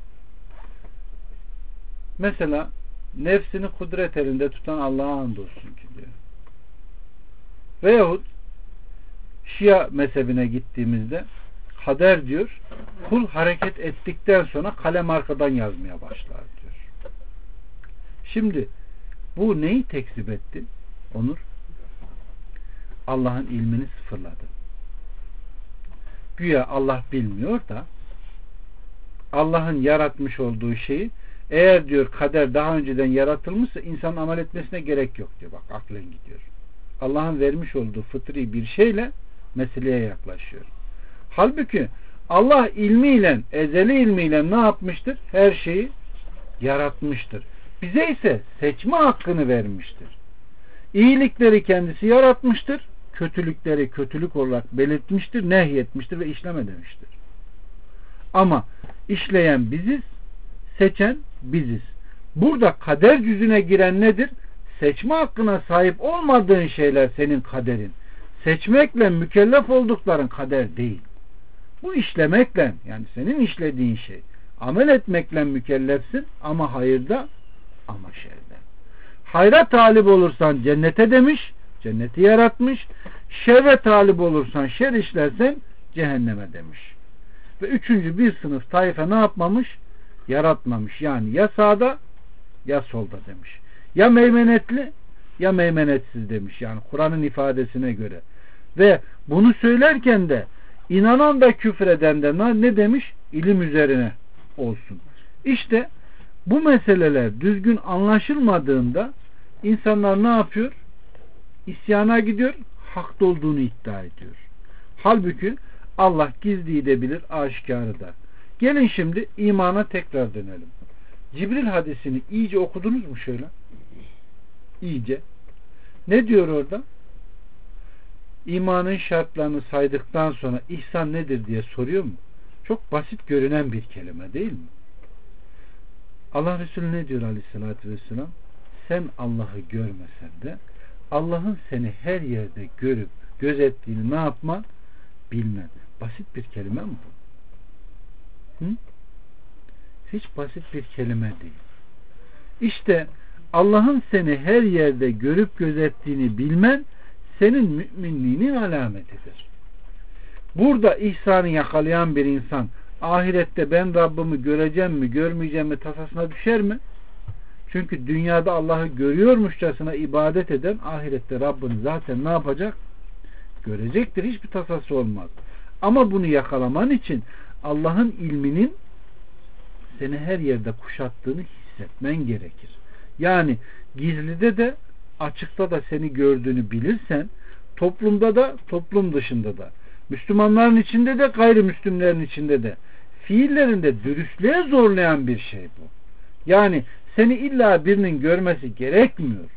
Mesela nefsini kudret elinde tutan Allah'a andolsun ki diyor. Veyahut Şia mezhebine gittiğimizde kader diyor, kul hareket ettikten sonra kalem arkadan yazmaya başlar diyor. Şimdi bu neyi tekzip etti? Onur, Allah'ın ilmini sıfırladı. Güya Allah bilmiyor da Allah'ın yaratmış olduğu şeyi, eğer diyor kader daha önceden yaratılmışsa insan amel etmesine gerek yok diyor. Bak aklın gidiyor. Allah'ın vermiş olduğu fıtri bir şeyle meseleye yaklaşıyor. Halbuki Allah ilmiyle, ezeli ilmiyle ne yapmıştır? Her şeyi yaratmıştır. Bize ise seçme hakkını vermiştir. İyilikleri kendisi yaratmıştır. Kötülükleri kötülük olarak belirtmiştir, nehyetmiştir ve işleme demiştir. Ama işleyen biziz, seçen biziz. Burada kader cüzüne giren nedir? Seçme hakkına sahip olmadığın şeyler senin kaderin. Seçmekle mükellef oldukların kader değil. Bu işlemekle, yani senin işlediğin şey, amel etmekle mükellefsin ama hayırda, ama şerde. Hayra talip olursan cennete demiş, cenneti yaratmış. Şerre talip olursan, şer işlersen cehenneme demiş. Ve üçüncü bir sınıf tayfa ne yapmamış? Yaratmamış. Yani ya sağda ya solda demiş. Ya meymenetli ya meymenetsiz demiş. Yani Kur'an'ın ifadesine göre. Ve bunu söylerken de inanan da küfreden de ne demiş? İlim üzerine olsun. İşte bu meseleler düzgün anlaşılmadığında insanlar ne yapıyor? İsyana gidiyor, haklı olduğunu iddia ediyor. Halbuki Allah gizliyi de bilir, aşikarı da. Gelin şimdi imana tekrar dönelim. Cibril hadisini iyice okudunuz mu şöyle? İyice. Ne diyor orada? İmanın şartlarını saydıktan sonra ihsan nedir diye soruyor mu? Çok basit görünen bir kelime değil mi? Allah Resulü ne diyor aleyhissalatü vesselam? Sen Allah'ı görmesen de Allah'ın seni her yerde görüp gözettiğini ne yapman? Bilmen. Basit bir kelime mi bu? Hı? Hiç basit bir kelime değil. İşte Allah'ın seni her yerde görüp gözettiğini bilmen senin müminliğinin alametidir. Burada ihsanı yakalayan bir insan ahirette ben Rabbimi göreceğim mi görmeyeceğim mi tasasına düşer mi? Çünkü dünyada Allah'ı görüyormuşçasına ibadet eden ahirette Rabbini zaten ne yapacak? Görecektir. Hiçbir tasası olmaz. Ama bunu yakalaman için Allah'ın ilminin seni her yerde kuşattığını hissetmen gerekir. Yani gizlide de açıkta da seni gördüğünü bilirsen, toplumda da toplum dışında da, Müslümanların içinde de gayrimüslimlerin içinde de fiillerinde dürüstlüğe zorlayan bir şey bu. Yani seni illa birinin görmesi gerekmiyor.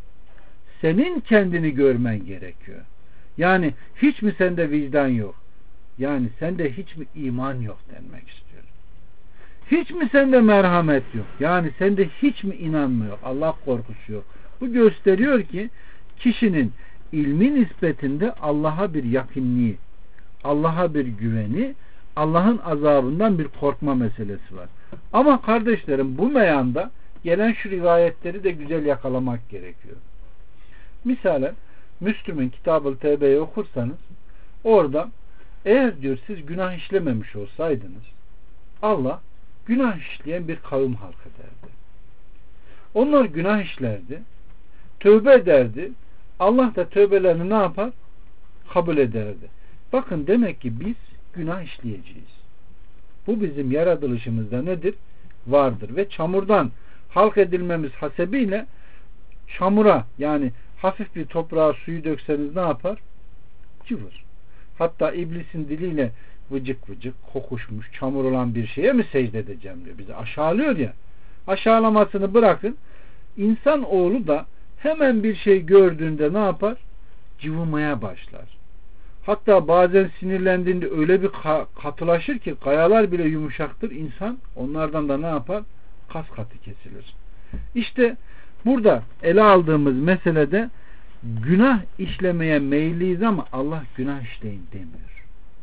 Senin kendini görmen gerekiyor. Yani hiç mi sende vicdan yok? Yani sende hiç mi iman yok denmek istiyor. Hiç mi sende merhamet yok? Yani sende hiç mi inanma yok? Allah korkusu yok. Bu gösteriyor ki kişinin ilmi nispetinde Allah'a bir yakınlığı, Allah'a bir güveni, Allah'ın azabından bir korkma meselesi var. Ama kardeşlerim bu meyanda gelen şu rivayetleri de güzel yakalamak gerekiyor. Misalen Müslüm'ün Kitab-ı Tevbe'yi okursanız orada eğer diyor siz günah işlememiş olsaydınız Allah günah işleyen bir kavim halk ederdi. Onlar günah işlerdi, tövbe ederdi. Allah da tövbelerini ne yapar? Kabul ederdi. Bakın demek ki biz günah işleyeceğiz. Bu bizim yaratılışımızda nedir? Vardır. Ve çamurdan halk edilmemiz hasebiyle çamura yani hafif bir toprağa suyu dökseniz ne yapar? Cıvır. Hatta iblisin diliyle vıcık vıcık kokuşmuş çamur olan bir şeye mi secde edeceğim diyor. Bizi aşağılıyor ya. Aşağılamasını bırakın. İnsan oğlu da hemen bir şey gördüğünde ne yapar? Cıvımaya başlar. Hatta bazen sinirlendiğinde öyle bir katılaşır ki kayalar bile yumuşaktır. İnsan onlardan da ne yapar? Kas katı kesilir. İşte burada ele aldığımız meselede günah işlemeye meyilliyiz ama Allah günah işleyin demiyor.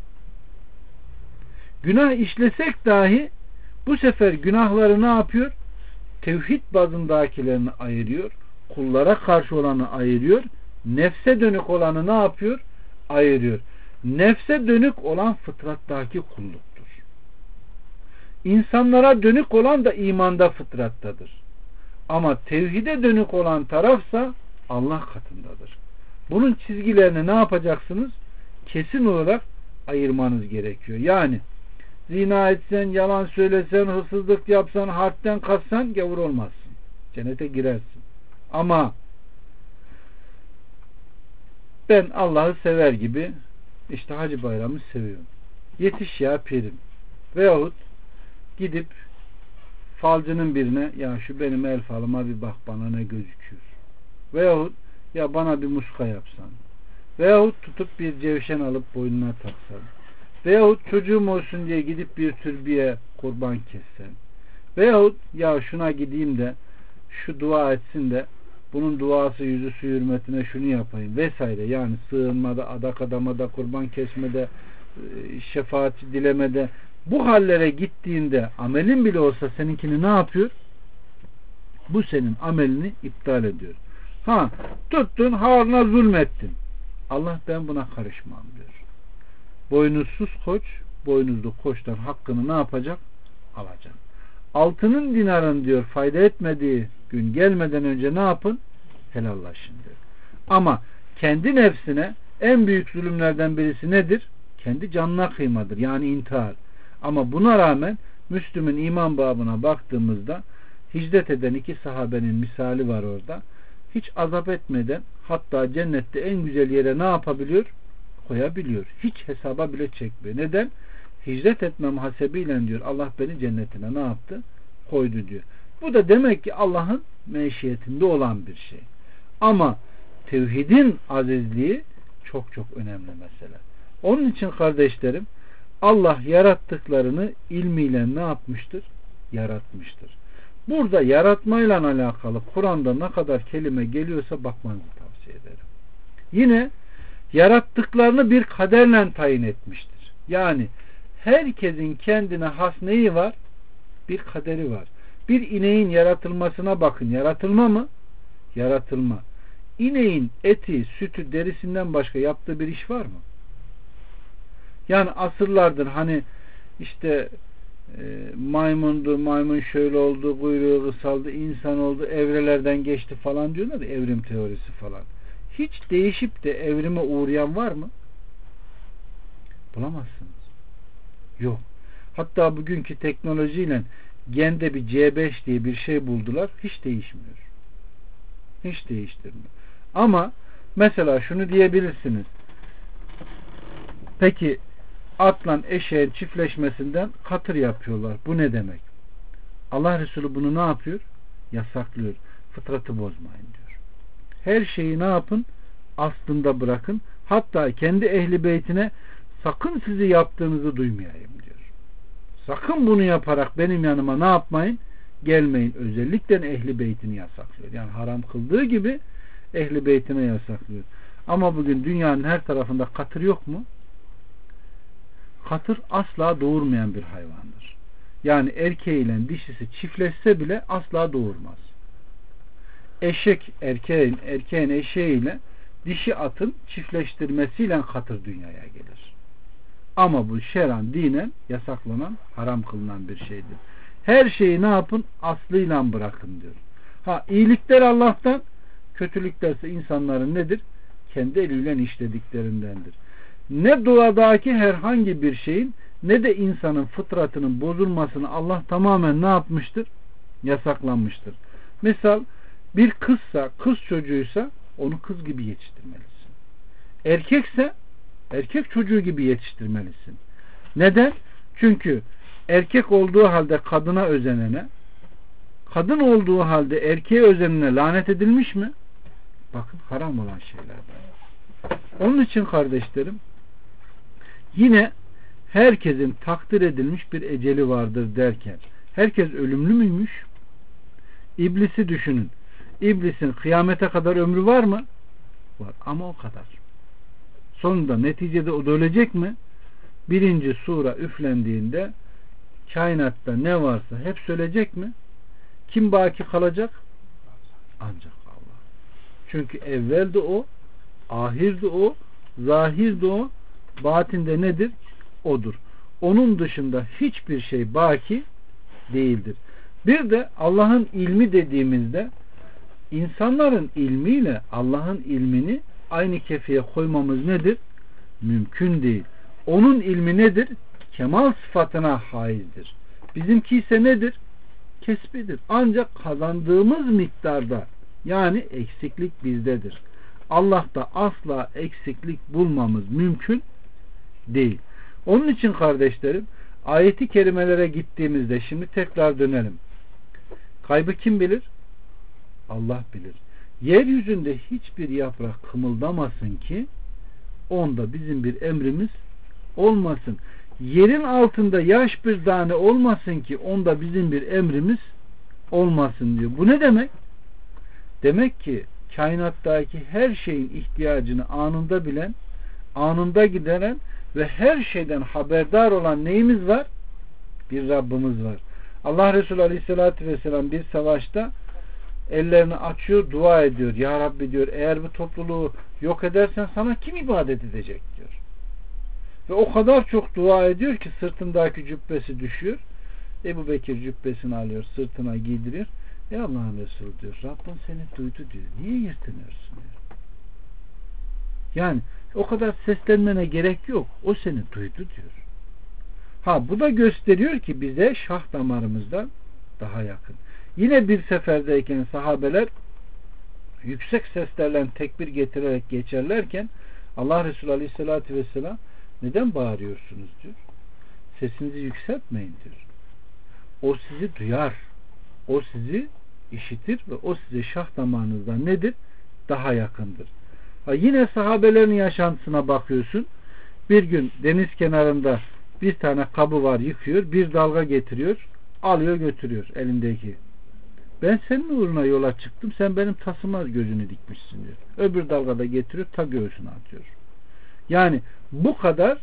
Günah işlesek dahi bu sefer günahları ne yapıyor? Tevhid bazındakilerini ayırıyor. Kullara karşı olanı ayırıyor. Nefse dönük olanı ne yapıyor? Ayırıyor. nefse dönük olan fıtrattaki kulluktur. İnsanlara dönük olan da imanda, fıtrattadır. Ama tevhide dönük olan tarafsa Allah katındadır. Bunun çizgilerini ne yapacaksınız? Kesin olarak ayırmanız gerekiyor. Yani zina etsen, yalan söylesen, hırsızlık yapsan, harpten kaçsan gavur olmazsın. Cennete girersin. Ama ben Allah'ı sever gibi işte Hacı Bayram'ı seviyorum. Yetiş ya pirim. Veyahut gidip falcının birine ya şu benim el falıma bir bak bana ne gözüküyor. Veyahut ya bana bir muska yapsan. Veyahut tutup bir cevşen alıp boynuna taksan. Veyahut çocuğum olsun diye gidip bir türbiye kurban kessen. Veyahut ya şuna gideyim de şu dua etsin de bunun duası yüzü su hürmetine şunu yapayım vesaire. Yani sığınmada, adak adamada, kurban kesmede, şefaat dilemede bu hallere gittiğinde amelin bile olsa seninkini ne yapıyor? Bu senin amelini iptal ediyor. Ha, tuttun Harun'a zulmettin. Allah ben buna karışmam diyor. Boynuzsuz koç, boynuzlu koçtan hakkını ne yapacak? Alacak. Altının dinarın diyor fayda etmediği gün gelmeden önce ne yapın? Helallaşın diyor. Ama kendi nefsine en büyük zulümlerden birisi nedir? Kendi canına kıymadır. Yani intihar. Ama buna rağmen Müslüm'ün iman babına baktığımızda hicret eden iki sahabenin misali var orada. Hiç azap etmeden hatta cennette en güzel yere ne yapabiliyor? Koyabiliyor. Hiç hesaba bile çekmiyor. Neden? Hicret etmem hasebiyle diyor Allah beni cennetine ne yaptı? Koydu diyor. Bu da demek ki Allah'ın meşiyetinde olan bir şey. Ama tevhidin azizliği çok çok önemli mesele. Onun için kardeşlerim Allah yarattıklarını ilmiyle ne yapmıştır? Yaratmıştır. Burada yaratmayla alakalı Kur'an'da ne kadar kelime geliyorsa bakmanızı tavsiye ederim. Yine yarattıklarını bir kaderle tayin etmiştir. Yani herkesin kendine has neyi var? Bir kaderi var. Bir ineğin yaratılmasına bakın. Yaratılma mı? Yaratılma. İneğin eti, sütü, derisinden başka yaptığı bir iş var mı? Yani asırlardır hani işte e, maymundu, maymun şöyle oldu, kuyruğu kısaldı, insan oldu, evrelerden geçti falan diyorlar ya, evrim teorisi falan. Hiç değişip de evrime uğrayan var mı? Bulamazsınız. Yok. Hatta bugünkü teknolojiyle gende bir C beş diye bir şey buldular. Hiç değişmiyor. Hiç değiştirmiyor. Ama mesela şunu diyebilirsiniz. Peki atla eşeğin çiftleşmesinden katır yapıyorlar. Bu ne demek? Allah Resulü bunu ne yapıyor? Yasaklıyor. Fıtratı bozmayın diyor. Her şeyi ne yapın? Aslında bırakın. Hatta kendi ehli beytine sakın sizi yaptığınızı duymayayım diyor. Sakın bunu yaparak benim yanıma ne yapmayın? Gelmeyin. Özellikle ehli beytini yasaklıyor. Yani haram kıldığı gibi ehli beytine yasaklıyor. Ama bugün dünyanın her tarafında katır yok mu? Katır asla doğurmayan bir hayvandır. Yani erkeğiyle dişisi çiftleşse bile asla doğurmaz. Eşek erkeğin, erkeğin eşeğiyle dişi atın çiftleştirmesiyle katır dünyaya gelir. Ama bu şer'an, dinen yasaklanan, haram kılınan bir şeydir. Her şeyi ne yapın? Aslıyla bırakın diyor. Ha, iyilikler Allah'tan, kötülüklerse insanların nedir? Kendi eliyle işlediklerindendir. Ne doğadaki herhangi bir şeyin ne de insanın fıtratının bozulmasını Allah tamamen ne yapmıştır? Yasaklanmıştır. Misal bir kızsa, kız çocuğuysa onu kız gibi yetiştirmelisin. Erkekse erkek çocuğu gibi yetiştirmelisin. Neden? Çünkü erkek olduğu halde kadına özenene, kadın olduğu halde erkeğe özenene lanet edilmiş mi? Bakın haram olan şeylerden. Onun için kardeşlerim yine herkesin takdir edilmiş bir eceli vardır derken herkes ölümlü müymüş? İblisi düşünün. İblisin kıyamete kadar ömrü var mı? Var ama o kadar. Sonunda neticede o da ölecek mi? Birinci sura üflendiğinde kainatta ne varsa hepsi ölecek mi? Kim baki kalacak? Ancak Allah. Çünkü evvelde o, ahirde o, zahirde o, batinde nedir? Odur. Onun dışında hiçbir şey baki değildir. Bir de Allah'ın ilmi dediğimizde insanların ilmiyle Allah'ın ilmini aynı kefeye koymamız nedir? Mümkün değil. Onun ilmi nedir? Kemal sıfatına haizdir. Bizimki ise nedir? Kesbidir. Ancak kazandığımız miktarda, yani eksiklik bizdedir. Allah'ta asla eksiklik bulmamız mümkün değil. Onun için kardeşlerim, ayeti kerimelere gittiğimizde, şimdi tekrar dönelim. Kaybı kim bilir? Allah bilir. Yeryüzünde hiçbir yaprak kımıldamasın ki onda bizim bir emrimiz olmasın. Yerin altında yaş bir tane olmasın ki onda bizim bir emrimiz olmasın diyor. Bu ne demek? Demek ki kainattaki her şeyin ihtiyacını anında bilen, anında gideren ve her şeyden haberdar olan neyimiz var? Bir Rabbimiz var. Allah Resulü Aleyhisselatü Vesselam bir savaşta ellerini açıyor, dua ediyor. Ya Rabbi diyor, eğer bu topluluğu yok edersen sana kim ibadet edecek diyor. Ve o kadar çok dua ediyor ki sırtındaki cübbesi düşüyor. Ebu Bekir cübbesini alıyor, sırtına giydiriyor. Ya Allah'ın Resulü diyor, Rabbin seni duydu diyor. Niye yırtınıyorsun diyor. Yani o kadar seslenmene gerek yok. O seni duydu diyor. Ha, bu da gösteriyor ki bize şah damarımızdan daha yakın. Yine bir seferdeyken sahabeler yüksek seslerle tekbir getirerek geçerlerken Allah Resulü Aleyhisselatü Vesselam neden bağırıyorsunuz diyor. Sesinizi yükseltmeyin diyor. O sizi duyar. O sizi işitir ve o size şah damarınızdan nedir? Daha yakındır. Ha, yine sahabelerin yaşantısına bakıyorsun. Bir gün deniz kenarında bir tane kabı var, yıkıyor. Bir dalga getiriyor. Alıyor götürüyor elindeki. Ben senin uğruna yola çıktım. Sen benim tasıma gözünü dikmişsin diyor. Öbür dalgada getiriyor. Ta göğsüne atıyor. Yani bu kadar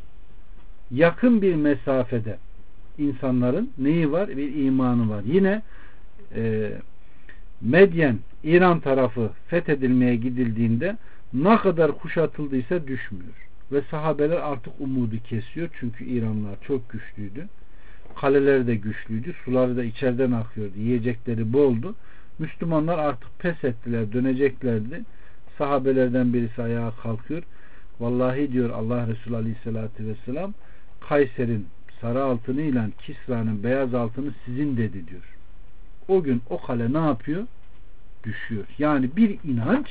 yakın bir mesafede insanların neyi var? Bir imanı var. Yine e, Medyen, İran tarafı fethedilmeye gidildiğinde ne kadar kuşatıldıysa düşmüyor. Ve sahabeler artık umudu kesiyor. Çünkü İranlılar çok güçlüydü. Kaleleri de güçlüydü. Suları da içeriden akıyordu. Yiyecekleri boldu. Müslümanlar artık pes ettiler. Döneceklerdi. Sahabelerden birisi ayağa kalkıyor. Vallahi diyor Allah Resulü Aleyhisselatü Vesselam, Kayser'in sarı altınıyla Kisra'nın beyaz altını sizin dedi diyor. O gün o kale ne yapıyor? Düşüyor. Yani bir inanç,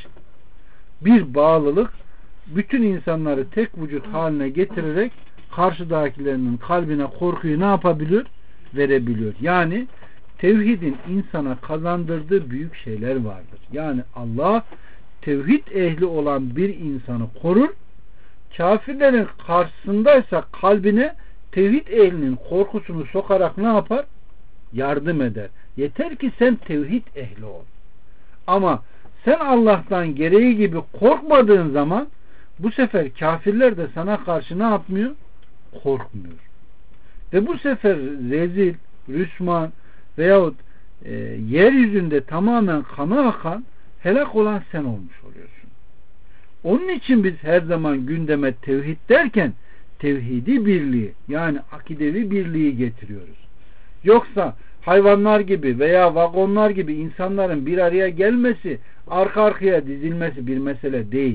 bir bağlılık bütün insanları tek vücut haline getirerek karşıdakilerinin kalbine korkuyu ne yapabiliyor? Verebiliyor. Yani tevhidin insana kazandırdığı büyük şeyler vardır. Yani Allah tevhid ehli olan bir insanı korur. Kafirlerin karşısındaysa kalbine tevhid ehlinin korkusunu sokarak ne yapar? Yardım eder. Yeter ki sen tevhid ehli ol. Ama sen Allah'tan gereği gibi korkmadığın zaman bu sefer kafirler de sana karşı ne yapmıyor? Korkmuyor. Ve bu sefer rezil, rüsman veyahut e, yeryüzünde tamamen kanı akan, helak olan sen olmuş oluyorsun. Onun için biz her zaman gündeme tevhid derken tevhidi birliği, yani akidevi birliği getiriyoruz. Yoksa hayvanlar gibi veya vagonlar gibi insanların bir araya gelmesi, arka arkaya dizilmesi bir mesele değil.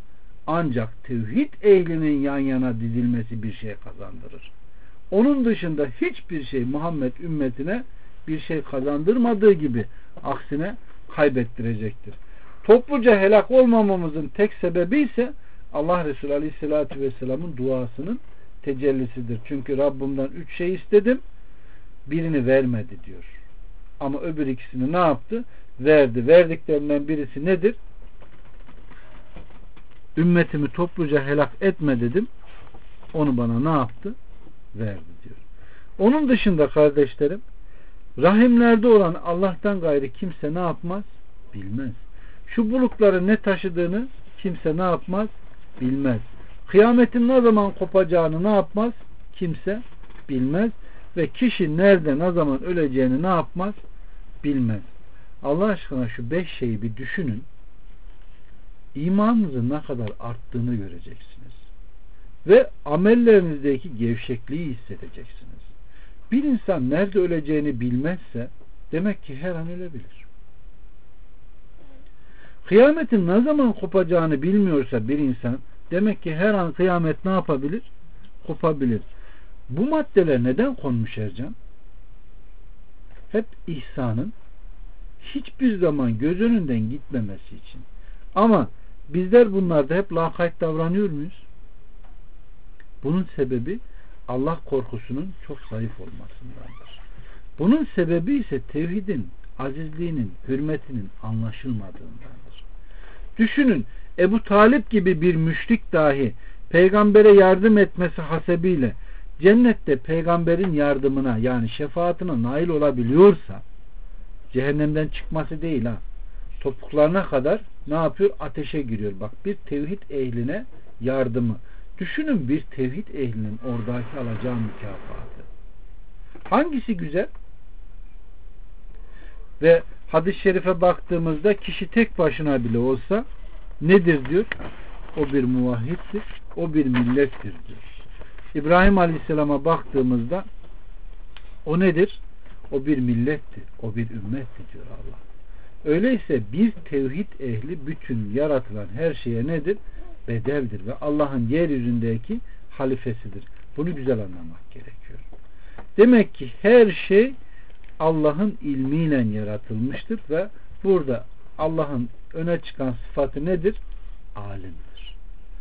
Ancak tevhid ehlinin yan yana dizilmesi bir şey kazandırır. Onun dışında hiçbir şey Muhammed ümmetine bir şey kazandırmadığı gibi aksine kaybettirecektir. Topluca helak olmamamızın tek sebebi ise Allah Resulü Aleyhisselatü Vesselam'ın duasının tecellisidir. Çünkü Rabbimden üç şey istedim, birini vermedi diyor. Ama öbür ikisini ne yaptı? Verdi. Verdiklerinden birisi nedir? Ümmetimi topluca helak etme dedim. Onu bana ne yaptı? Verdi diyor. Onun dışında kardeşlerim, rahimlerde olan Allah'tan gayrı kimse ne yapmaz? Bilmez. Şu bulutların ne taşıdığını kimse ne yapmaz? Bilmez. Kıyametin ne zaman kopacağını ne yapmaz? Kimse bilmez. Ve kişi nerede ne zaman öleceğini ne yapmaz? Bilmez. Allah aşkına şu beş şeyi bir düşünün. İmanınızın ne kadar arttığını göreceksiniz. ve amellerinizdeki gevşekliği hissedeceksiniz. Bir insan nerede öleceğini bilmezse demek ki her an ölebilir. Kıyametin ne zaman kopacağını bilmiyorsa bir insan demek ki her an kıyamet ne yapabilir? Kopabilir. Bu maddeler neden konmuş Ercan? Hep ihsanın hiçbir zaman göz önünden gitmemesi için. Ama bizler bunlarda hep lakayt davranıyor muyuz? Bunun sebebi Allah korkusunun çok zayıf olmasındandır. Bunun sebebi ise tevhidin, azizliğinin, hürmetinin anlaşılmadığındandır. Düşünün, Ebu Talip gibi bir müşrik dahi peygambere yardım etmesi hasebiyle cennette peygamberin yardımına yani şefaatine nail olabiliyorsa, cehennemden çıkması değil ha, topuklarına kadar ne yapıyor? Ateşe giriyor. Bak, bir tevhid ehline yardımı. Düşünün bir tevhid ehlinin oradaki alacağı mükafatı. Hangisi güzel? Ve hadis-i şerife baktığımızda kişi tek başına bile olsa nedir diyor? O bir muvahhiddir. O bir millettir diyor. İbrahim Aleyhisselam'a baktığımızda o nedir? O bir millettir. O bir ümmettir diyor Allah. Öyleyse bir tevhid ehli bütün yaratılan her şeye nedir? Bedeldir ve Allah'ın yeryüzündeki halifesidir. Bunu güzel anlamak gerekiyor. Demek ki her şey Allah'ın ilmiyle yaratılmıştır ve burada Allah'ın öne çıkan sıfatı nedir? Alimdir.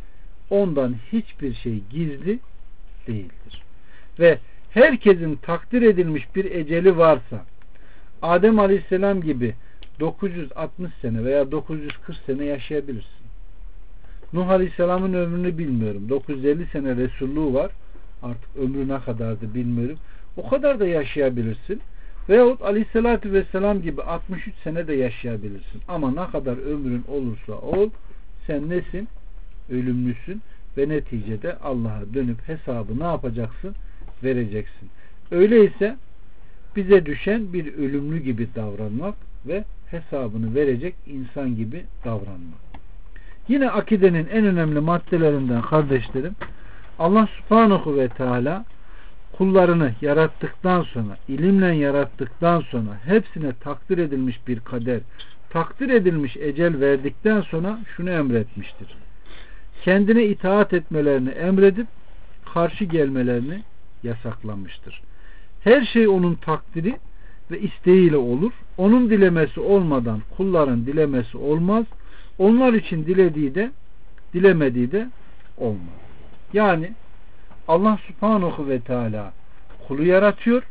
Ondan hiçbir şey gizli değildir. Ve herkesin takdir edilmiş bir eceli varsa Adem Aleyhisselam gibi dokuz yüz altmış sene veya dokuz yüz kırk sene yaşayabilirsin. Nuh Aleyhisselam'ın ömrünü bilmiyorum. dokuz yüz elli sene Resulluğu var. Artık ömrü ne kadardı bilmiyorum. O kadar da yaşayabilirsin. Veyahut Aleyhisselatü Vesselam gibi altmış üç sene de yaşayabilirsin. Ama ne kadar ömrün olursa ol, sen nesin? Ölümlüsün ve neticede Allah'a dönüp hesabı ne yapacaksın? Vereceksin. Öyleyse bize düşen bir ölümlü gibi davranmak ve hesabını verecek insan gibi davranmak. Yine akidenin en önemli maddelerinden kardeşlerim, Allah Subhanahu ve Teala kullarını yarattıktan sonra, ilimle yarattıktan sonra hepsine takdir edilmiş bir kader, takdir edilmiş ecel verdikten sonra şunu emretmiştir. Kendine itaat etmelerini emredip karşı gelmelerini yasaklamıştır. Her şey onun takdiri ve isteğiyle olur. Onun dilemesi olmadan kulların dilemesi olmaz. Onlar için dilediği de dilemediği de olmaz. Yani Allah Subhanahu ve Teala kulu yaratıyor.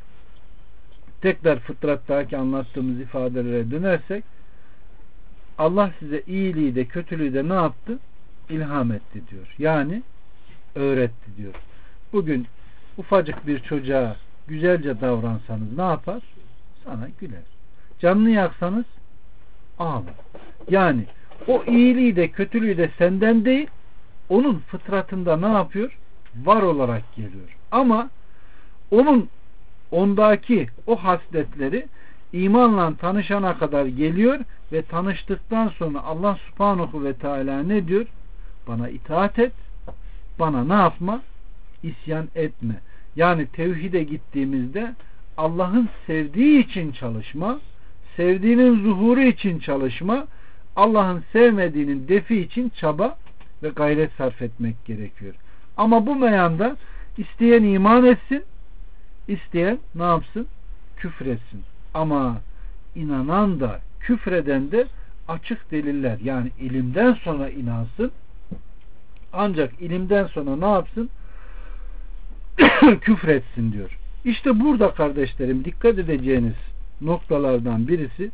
Tekrar fıtrattaki anlattığımız ifadelere dönersek Allah size iyiliği de kötülüğü de ne yaptı? İlham etti diyor. Yani öğretti diyor. Bugün ufacık bir çocuğa güzelce davransanız ne yapar? Sana güler. Canını yaksanız ağlar. Yani o iyiliği de kötülüğü de senden değil, onun fıtratında ne yapıyor? Var olarak geliyor. Ama onun ondaki o hasletleri imanla tanışana kadar geliyor ve tanıştıktan sonra Allah Subhanahu ve Teala ne diyor? Bana itaat et, bana ne yapma? İsyan etme. Yani tevhide gittiğimizde Allah'ın sevdiği için çalışma, sevdiğinin zuhuru için çalışma, Allah'ın sevmediğinin defi için çaba ve gayret sarf etmek gerekiyor. Ama bu meyanda isteyen iman etsin, isteyen ne yapsın? Küfretsin. Ama inanan da küfreden de açık deliller, yani ilimden sonra inansın, ancak ilimden sonra ne yapsın? Küfretsin diyor. İşte burada kardeşlerim dikkat edeceğiniz noktalardan birisi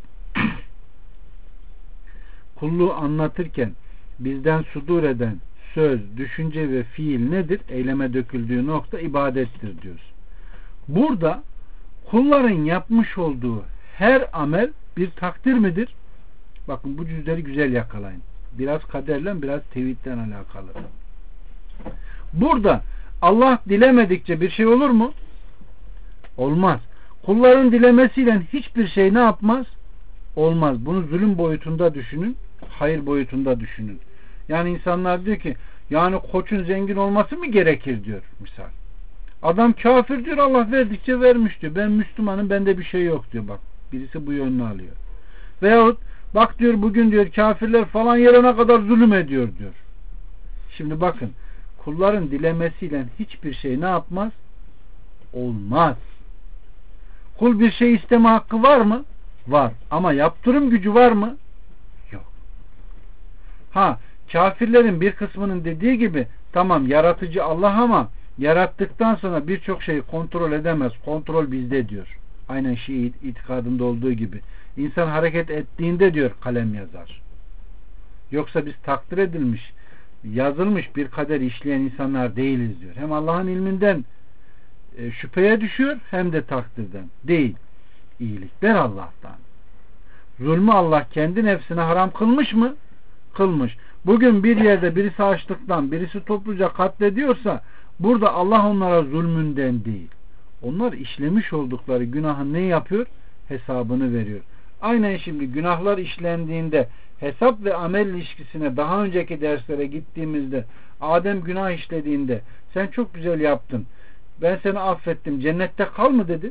kulluğu anlatırken bizden sudur eden söz, düşünce ve fiil nedir? Eyleme döküldüğü nokta ibadettir diyoruz. Burada kulların yapmış olduğu her amel bir takdir midir? Bakın bu cüzleri güzel yakalayın. Biraz kaderle biraz tevhidden alakalı. Burada Allah dilemedikçe bir şey olur mu? Olmaz. Kulların dilemesiyle hiçbir şey ne yapmaz? Olmaz. Bunu zulüm boyutunda düşünün, hayır boyutunda düşünün. Yani insanlar diyor ki Yani koçun zengin olması mı gerekir diyor misal. Adam kafir diyor, Allah verdikçe vermiş diyor. Ben Müslümanım, bende bir şey yok diyor bak. Birisi bu yönünü alıyor. Veyahut bak diyor bugün diyor kafirler falan yerine kadar zulüm ediyor diyor. Şimdi bakın, kulların dilemesiyle hiçbir şey ne yapmaz? Olmaz. Kul bir şey isteme hakkı var mı? Var. Ama yaptırım gücü var mı? Yok. Ha, kafirlerin bir kısmının dediği gibi tamam yaratıcı Allah ama yarattıktan sonra birçok şeyi kontrol edemez. Kontrol bizde diyor. Aynen Şii itikadında olduğu gibi. İnsan hareket ettiğinde diyor kalem yazar. Yoksa biz takdir edilmiş, yazılmış bir kader işleyen insanlar değiliz diyor. Hem Allah'ın ilminden e, şüpheye düşüyor hem de takdirden. Değil. İyilikler Allah'tan. Zulmü Allah kendi nefsine haram kılmış mı? Kılmış. Bugün bir yerde birisi açlıktan, birisi topluca katlediyorsa burada Allah onlara zulmünden değil. Onlar işlemiş oldukları günahın ne yapıyor? Hesabını veriyor. Aynen şimdi günahlar işlendiğinde hesap ve amel ilişkisine daha önceki derslere gittiğimizde Adem günah işlediğinde sen çok güzel yaptın, ben seni affettim, cennette kal mı dedi?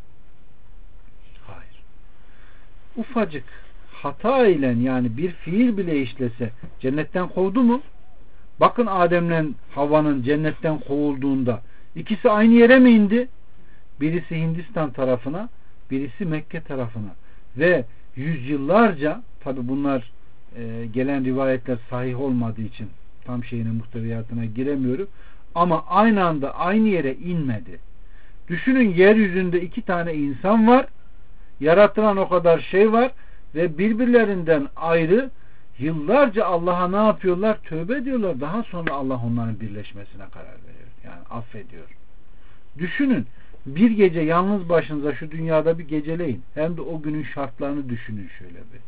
Hayır. Ufacık hata ile yani bir fiil bile işlese cennetten kovdu mu? Bakın Adem'le Havva'nın cennetten kovulduğunda ikisi aynı yere mi indi? Birisi Hindistan tarafına, birisi Mekke tarafına ve yüzyıllarca, tabi bunlar e, gelen rivayetler sahih olmadığı için tam şeyinin muhteviyatına giremiyorum ama aynı anda aynı yere inmedi. Düşünün, yeryüzünde iki tane insan var, yaratılan o kadar şey var ve birbirlerinden ayrı yıllarca Allah'a ne yapıyorlar? Tövbe ediyorlar. Daha sonra Allah onların birleşmesine karar veriyor. Yani affediyor. Düşünün, bir gece yalnız başınıza şu dünyada bir geceleyin. Hem de o günün şartlarını düşünün şöyle bir.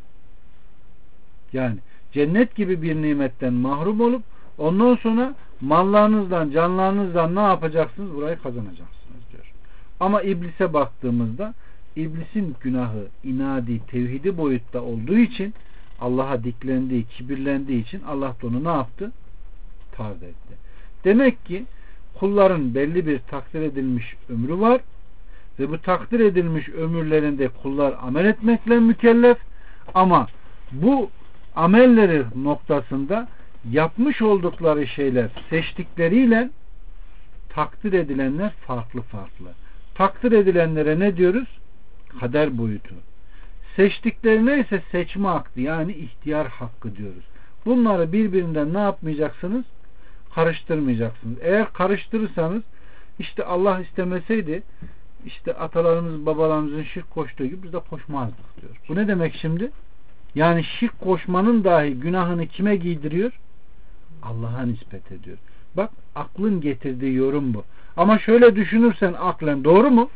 Yani cennet gibi bir nimetten mahrum olup ondan sonra mallarınızdan, canlarınızdan ne yapacaksınız? Burayı kazanacaksınız diyor. Ama iblise baktığımızda iblisin günahı, inadi, tevhidi boyutta olduğu için, Allah'a diklendiği, kibirlendiği için Allah da onu ne yaptı? Tard etti. Demek ki kulların belli bir takdir edilmiş ömrü var ve bu takdir edilmiş ömürlerinde kullar amel etmekle mükellef ama bu amelleri noktasında yapmış oldukları şeyler seçtikleriyle takdir edilenler farklı farklı. Takdir edilenlere ne diyoruz? Kader boyutu. Seçtiklerine ise seçme hakkı, yani ihtiyar hakkı diyoruz. Bunları birbirinden ne yapmayacaksınız? Karıştırmayacaksınız. Eğer karıştırırsanız işte Allah istemeseydi işte atalarımız babalarımızın şirk koştuğu gibi biz de koşmazdık diyor. Bu ne demek şimdi? Yani şirk koşmanın dahi günahını kime giydiriyor? Allah'a nispet ediyor. Bak, aklın getirdiği yorum bu. Ama şöyle düşünürsen aklen doğru mu?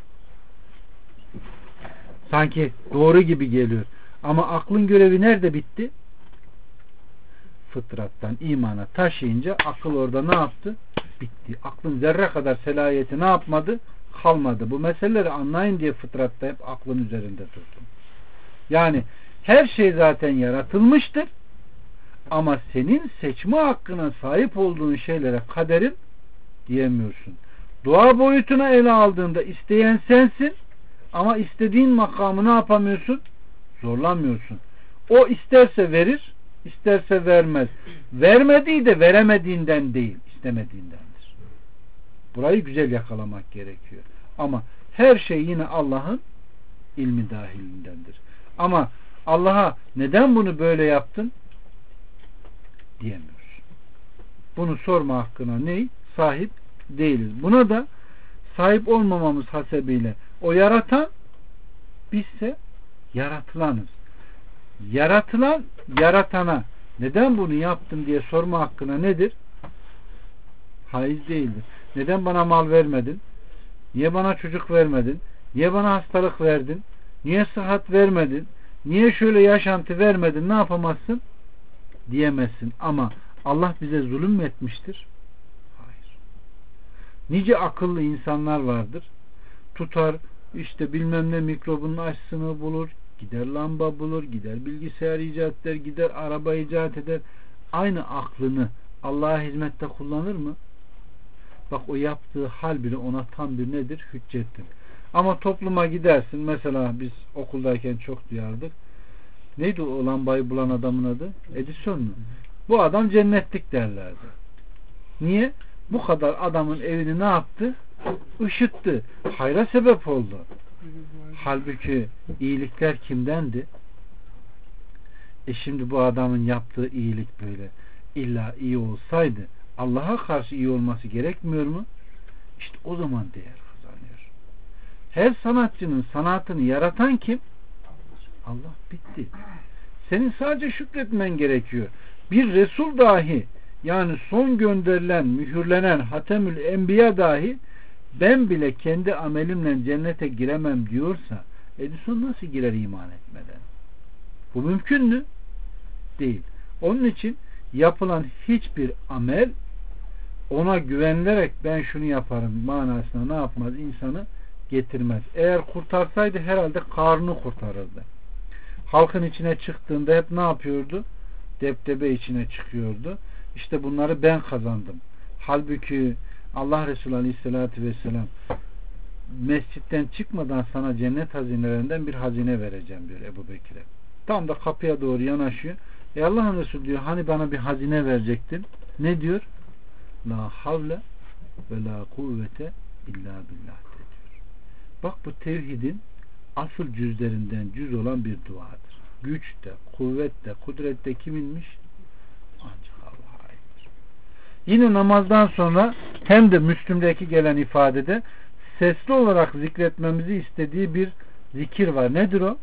Sanki doğru gibi geliyor. Ama aklın görevi nerede bitti? Fıtrattan imana taşıyınca akıl orada ne yaptı? Bitti. Aklın zerre kadar selahiyeti ne yapmadı? Kalmadı. Bu meseleleri anlayın diye fıtratta hep aklın üzerinde durdum. Yani her şey zaten yaratılmıştır. Ama senin seçme hakkına sahip olduğun şeylere kaderin diyemiyorsun. Dua boyutuna ele aldığında isteyen sensin ama istediğin makamı ne yapamıyorsun? Zorlamıyorsun. O isterse verir, isterse vermez. Vermediği de veremediğinden değil, istemediğindendir. Burayı güzel yakalamak gerekiyor. Ama her şey yine Allah'ın ilmi dahilindendir. Ama Allah'a neden bunu böyle yaptın? Diyemiyoruz. Bunu sorma hakkına ney? Sahip değiliz. Buna da sahip olmamamız hasebiyle o yaratan, bizse yaratılanız. Yaratılan yaratana neden bunu yaptın diye sorma hakkına nedir? Haiz değildir. Neden bana mal vermedin? Niye bana çocuk vermedin? Niye bana hastalık verdin? Niye sıhhat vermedin? Niye şöyle yaşantı vermedin? Ne yapamazsın? Diyemezsin. Ama Allah bize zulüm mü etmiştir? Hayır. Nice akıllı insanlar vardır. Tutar işte bilmem ne mikrobun aşısını bulur, gider lamba bulur, gider bilgisayar icat eder, gider araba icat eder. Aynı aklını Allah'a hizmette kullanır mı? Bak o yaptığı hal bile ona tam bir nedir? Hüccettir. Ama topluma gidersin. Mesela biz okuldayken çok duyardık. Neydi o lambayı bulan adamın adı? Edison mu? Bu adam cennetlik derlerdi. Niye? Bu kadar adamın evini ne yaptı? Işıttı. Hayra sebep oldu. Halbuki iyilikler kimdendi? E şimdi bu adamın yaptığı iyilik böyle illa iyi olsaydı Allah'a karşı iyi olması gerekmiyor mu? İşte o zaman değer kazanıyor. Her sanatçının sanatını yaratan kim? Allah. Bitti. Senin sadece şükretmen gerekiyor. Bir Resul dahi, yani son gönderilen, mühürlenen Hatemül Enbiya dahi ben bile kendi amelimle cennete giremem diyorsa Edison nasıl girer iman etmeden? Bu mümkün mü? Değil. Onun için yapılan hiçbir amel ona güvenilerek ben şunu yaparım manasına ne yapmaz? İnsanı getirmez. Eğer kurtarsaydı herhalde karnını kurtarırdı. Halkın içine çıktığında hep ne yapıyordu? Depdebe içine çıkıyordu. İşte bunları ben kazandım. Halbuki Allah Resulü Aleyhisselatü Vesselam mescitten çıkmadan sana cennet hazinelerinden bir hazine vereceğim diyor Ebu Bekir'e. Tam da kapıya doğru yanaşıyor. E Allah'ın Resulü diyor hani bana bir hazine verecektin. Ne diyor? La havle ve la kuvvete illa billah diyor. Bak bu tevhidin asıl cüzlerinden cüz olan bir duadır. Güç de, kuvvet de, kudret de kiminmiş? Ancak Allah'a aittir. Yine namazdan sonra hem de Müslüm'deki gelen ifadede sesli olarak zikretmemizi istediği bir zikir var. Nedir o?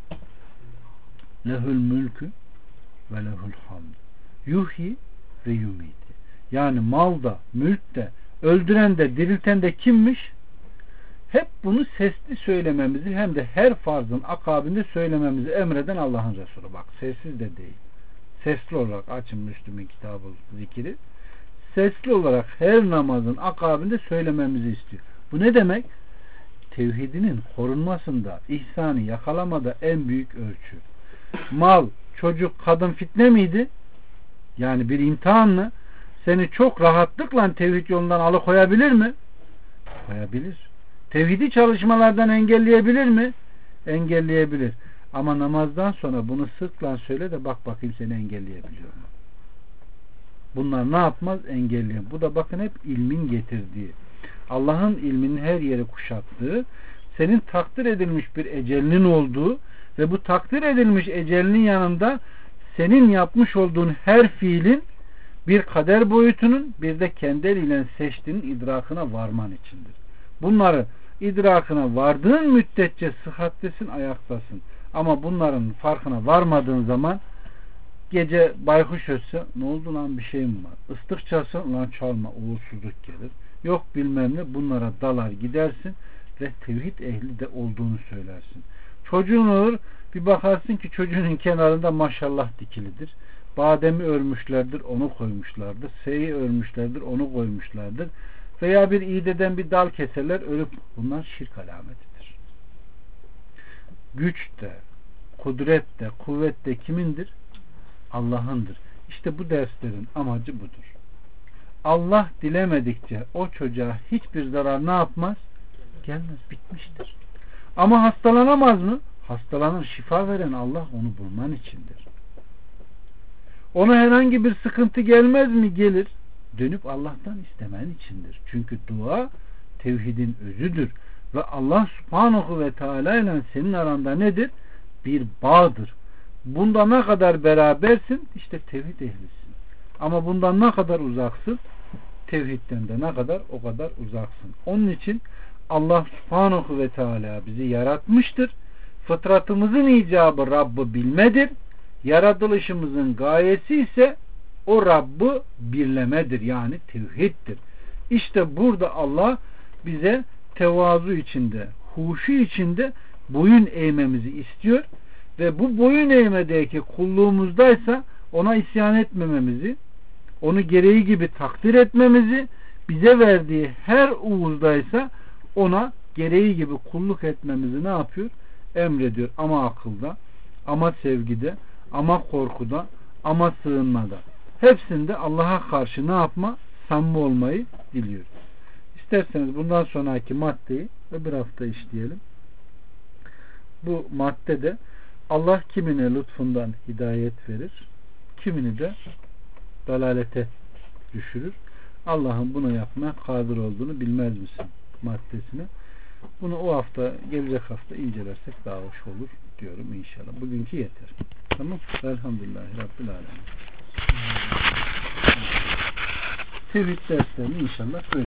Lehül mülkü ve lehül hamd. Yuhyi ve yumiti. Yani malda, mülkte, öldüren de, dirilten de kimmiş? Hep bunu sesli söylememizi hem de her farzın akabinde söylememizi emreden Allah'ın Resulü. Bak sessiz de değil. Sesli olarak açın Müslüm'ün kitabı zikiri. Sesli olarak her namazın akabinde söylememizi istiyor. Bu ne demek? Tevhidinin korunmasında, ihsanı yakalamada en büyük ölçü. Mal, çocuk, kadın fitne miydi? Yani bir imtihan mı? Seni çok rahatlıkla tevhid yolundan alıkoyabilir mi? Koyabilir. Tevhidi çalışmalardan engelleyebilir mi? Engelleyebilir. Ama namazdan sonra bunu sıkla söyle de bak bakayım seni engelleyebiliyor mu? Bunlar ne yapmaz? Engelleyen. Bu da bakın hep ilmin getirdiği. Allah'ın ilminin her yeri kuşattığı, senin takdir edilmiş bir ecelinin olduğu ve bu takdir edilmiş ecelinin yanında senin yapmış olduğun her fiilin bir kader boyutunun bir de kendi eliyle seçtiğinin idrakına varman içindir. Bunları idrakına vardığın müddetçe sıhhattesin, ayaktasın. Ama bunların farkına varmadığın zaman gece baykuş ötse ne oldu lan bir şey mi var? Islık çalsa lan çalma uğursuzluk gelir. Yok bilmem ne bunlara dalar gidersin ve tevhid ehli de olduğunu söylersin. Çocuğun olur bir bakarsın ki çocuğunun kenarında maşallah dikilidir. Bademi örmüşlerdir onu koymuşlardır. Seyi örmüşlerdir onu koymuşlardır. Veya bir iğdeden bir dal keserler ölüp bunlar şirk alametidir. Güç de, kudret de, kuvvet de kimindir? Allah'ındır. İşte bu derslerin amacı budur. Allah dilemedikçe o çocuğa hiçbir zarar ne yapmaz? Gelmez, bitmiştir. Ama hastalanamaz mı? Hastalanır, şifa veren Allah onu bulman içindir. Ona herhangi bir sıkıntı gelmez mi? Gelir. Dönüp Allah'tan istemen içindir. Çünkü dua tevhidin özüdür. Ve Allah subhanahu ve teala ile senin aranda nedir? Bir bağdır. Bunda ne kadar berabersin? İşte tevhid ehlisin. Ama bundan ne kadar uzaksın? Tevhidden de ne kadar o kadar uzaksın. Onun için Allah subhanahu ve teala bizi yaratmıştır. Fıtratımızın icabı Rabb'ı bilmedir. Yaratılışımızın gayesi ise o Rabb'ı birlemedir. Yani tevhiddir. İşte burada Allah bize tevazu içinde, huşu içinde boyun eğmemizi istiyor ve bu boyun eğmedeki kulluğumuzdaysa ona isyan etmememizi, onu gereği gibi takdir etmemizi, bize verdiği her uğuzdaysa ona gereği gibi kulluk etmemizi ne yapıyor? Emrediyor. Ama akılda, ama sevgide, ama korkuda, ama sığınmada. Hepsinde Allah'a karşı ne yapma? Samimi olmayı diliyor. İsterseniz bundan sonraki maddeyi öbür hafta işleyelim. Bu maddede Allah kimine lütfundan hidayet verir, kimini de dalalete düşürür. Allah'ın bunu yapmaya kadir olduğunu bilmez misin maddesine. Bunu o hafta, gelecek hafta incelersek daha hoş olur diyorum inşallah. Bugünkü yeter. Tamam. Elhamdülillahi Rabbil Alemin. Tevhid derslerini inşallah böyle